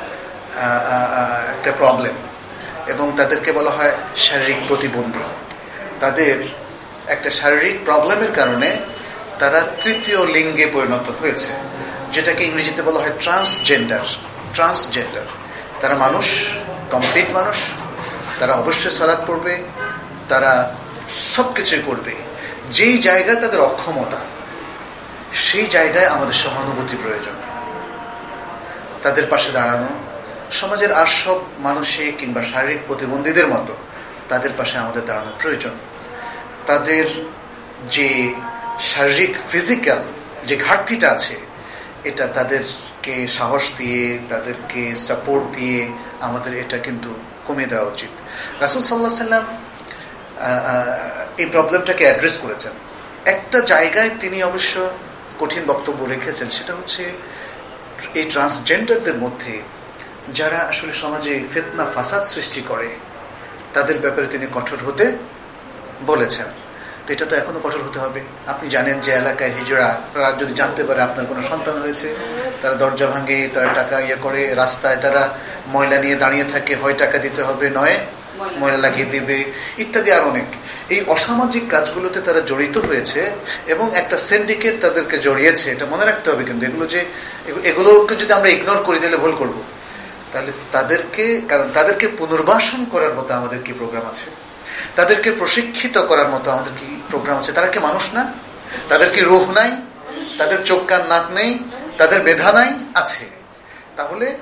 একটা প্রবলেম, এবং তাদেরকে বলা হয় শারীরিক প্রতিবন্ধী। তাদের একটা শারীরিক প্রবলেমের কারণে তারা তৃতীয় লিঙ্গে পরিণত হয়েছে, যেটাকে ইংরেজিতে বলা হয় ট্রান্সজেন্ডার। ট্রান্সজেন্ডার তারা মানুষ, কমপ্লিট মানুষ, তারা অবশ্যই সালাত পড়বে, তারা সবকিছুই করবে। যেই জায়গায় তাদের অক্ষমতা, সেই জায়গায় আমাদের সহানুভূতি প্রয়োজন। তাদের পাশে দাঁড়ানো, সমাজের আর সব মানসিক কিংবা শারীরিক প্রতিবন্ধীদের মতো তাদের পাশে আমাদের দাঁড়ানো প্রয়োজন। তাদের যে শারীরিক ফিজিক্যাল যে ঘাটতিটা আছে, এটা তাদেরকে সাহস দিয়ে, তাদেরকে সাপোর্ট দিয়ে আমাদের এটা কিন্তু কমিয়ে দেওয়া উচিত। রাসূল সাল্লাল্লাহু আলাইহি সাল্লাম এই প্রবলেমটাকে অ্যাড্রেস করেছেন। একটা জায়গায় তিনি অবশ্য কঠিন বক্তব্য রেখেছেন, সেটা হচ্ছে এই ট্রান্সজেন্ডারদের মধ্যে যারা আসলে সমাজে ফিতনা ফাসাদ সৃষ্টি করে, তাদের ব্যাপারে তিনি কঠোর হতে বলেছেন। তো এটা তো এখনো কঠোর হতে হবে। আপনি জানেন যে এলাকায় হিজড়া যদি জানতে পারে আপনার কোনো সন্তান হয়েছে, তারা দরজা ভাঙে, তারা টাকা ইয়ে করে, রাস্তায় তারা ময়লা নিয়ে দাঁড়িয়ে থাকে, হয় টাকা দিতে হবে, নয় ময়লা লাগিয়ে দিবে, ইত্যাদি আর অনেক। এই অসামাজিক কাজগুলোতে তারা জড়িত হয়েছে এবং একটা সিন্ডিকেট তাদেরকে জড়িয়েছে, এটা মনে রাখতে হবে। কিন্তু এগুলো যে এগুলোকে যদি আমরা ইগনোর করে দিলে ভুল করব। তাহলে তাদেরকে, কারণ তাদেরকে পুনর্বাসন করার মতো আমাদের কি প্রোগ্রাম আছে, তাদেরকে প্রশিক্ষিত করার মতো আমাদের কি প্রোগ্রাম আছে? তারা কি মানুষ না? তাদের কি রূহ নাই? তাদের চোখ কান নাক নেই? তাদের মেধা নাই? আছে। তাহলে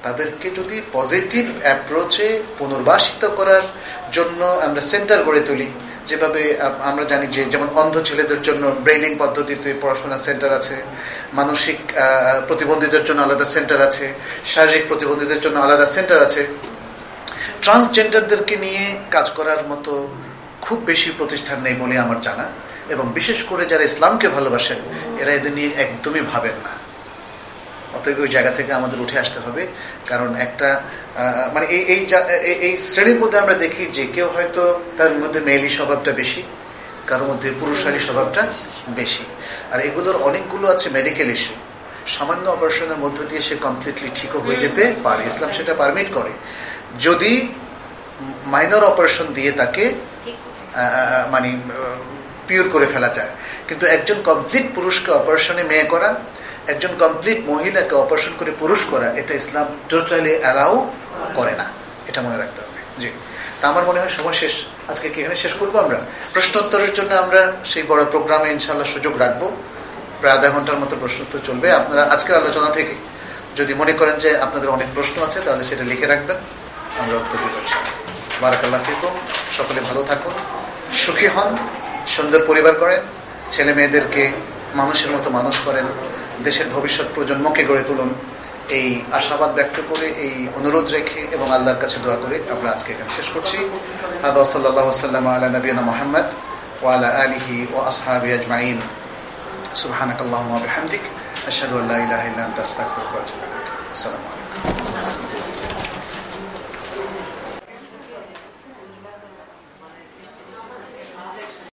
তাদেরকে যদি পজিটিভ অ্যাপ্রোচে পুনর্বাসিত করার জন্য আমরা সেন্টার গড়ে তুলি, যেভাবে আমরা জানি যে যেমন অন্ধ ছেলেদের জন্য ব্রেইলিং পদ্ধতিতে পড়াশোনার সেন্টার আছে, মানসিক প্রতিবন্ধীদের জন্য আলাদা সেন্টার আছে, শারীরিক প্রতিবন্ধীদের জন্য আলাদা সেন্টার আছে, ট্রান্সজেন্ডারদেরকে নিয়ে কাজ করার মতো খুব বেশি প্রতিষ্ঠান নেই বলে আমার জানা। এবং বিশেষ করে যারা ইসলামকে ভালোবাসেন এরা এদের নিয়ে একদমই ভাবেন না। অতএব ওই জায়গা থেকে আমাদের উঠে আসতে হবে। কারণ একটা মানে এই এই এই শ্রেণীর মধ্যে আমরা দেখি যে কেউ হয়তো তার মধ্যে মেয়েলি স্বভাবটা বেশি, কারোর মধ্যে পুরুষালী স্বভাবটা বেশি। আর এগুলোর অনেকগুলো আছে মেডিকেল ইস্যু, সামান্য অপারেশনের মধ্য দিয়ে সে কমপ্লিটলি ঠিকও হয়ে যেতে পারে, ইসলাম সেটা পারমিট করে, যদি মাইনর অপারেশন দিয়ে তাকে মানে পিওর করে ফেলা যায়। কিন্তু একজন কমপ্লিট পুরুষকে অপারেশনে মেয়ে করা, একজন কমপ্লিট মহিলাকে অপারেশন করে পুরুষ করা, এটা ইসলাম টোটালি অ্যালাউ করে না, এটা মনে রাখতে হবে। জি, তা আমার মনে হয় সময় শেষ। আজকে কি এখানে শেষ করবো আমরা? প্রশ্নোত্তরের জন্য আমরা সেই বড় প্রোগ্রামে ইনশাল্লাহ সুযোগ রাখবো, প্রায় আধা ঘন্টার মতো প্রশ্নোত্তর চলবে। আপনারা আজকের আলোচনা থেকে যদি মনে করেন যে আপনাদের অনেক প্রশ্ন আছে তাহলে সেটা লিখে রাখবেন, আমরা উত্তর দিব। বারাকাল্লাহ ফিকুম। সকলে ভালো থাকুন, সুখী হন, সুন্দর পরিবার করেন, ছেলে মেয়েদেরকে মানুষের মতো মানুষ করেন, দেশের ভবিষ্যৎ প্রজন্মকে গড়ে তুলুন। এই আশাবাদ ব্যক্ত করে, এই অনুরোধ রেখে এবং আল্লাহর কাছে দোয়া করে আমরা আজকে এখানে শেষ করছি। হাদা সাল্লাল্লাহু সাল্লাম আলা নবিয়িনা মুহাম্মদ ওয়া আলা আলিহি ওয়া আসহাবিহি আজমাইন। সুবহানাকাল্লাহুম্মা ওয়া বিহামদিক আশহাদু আল্লা ইলাহা ইল্লা আনতা আস্তাগফিরুকা ওয়া আতুবু ইলাইক। আসসালামু আলাইকুম।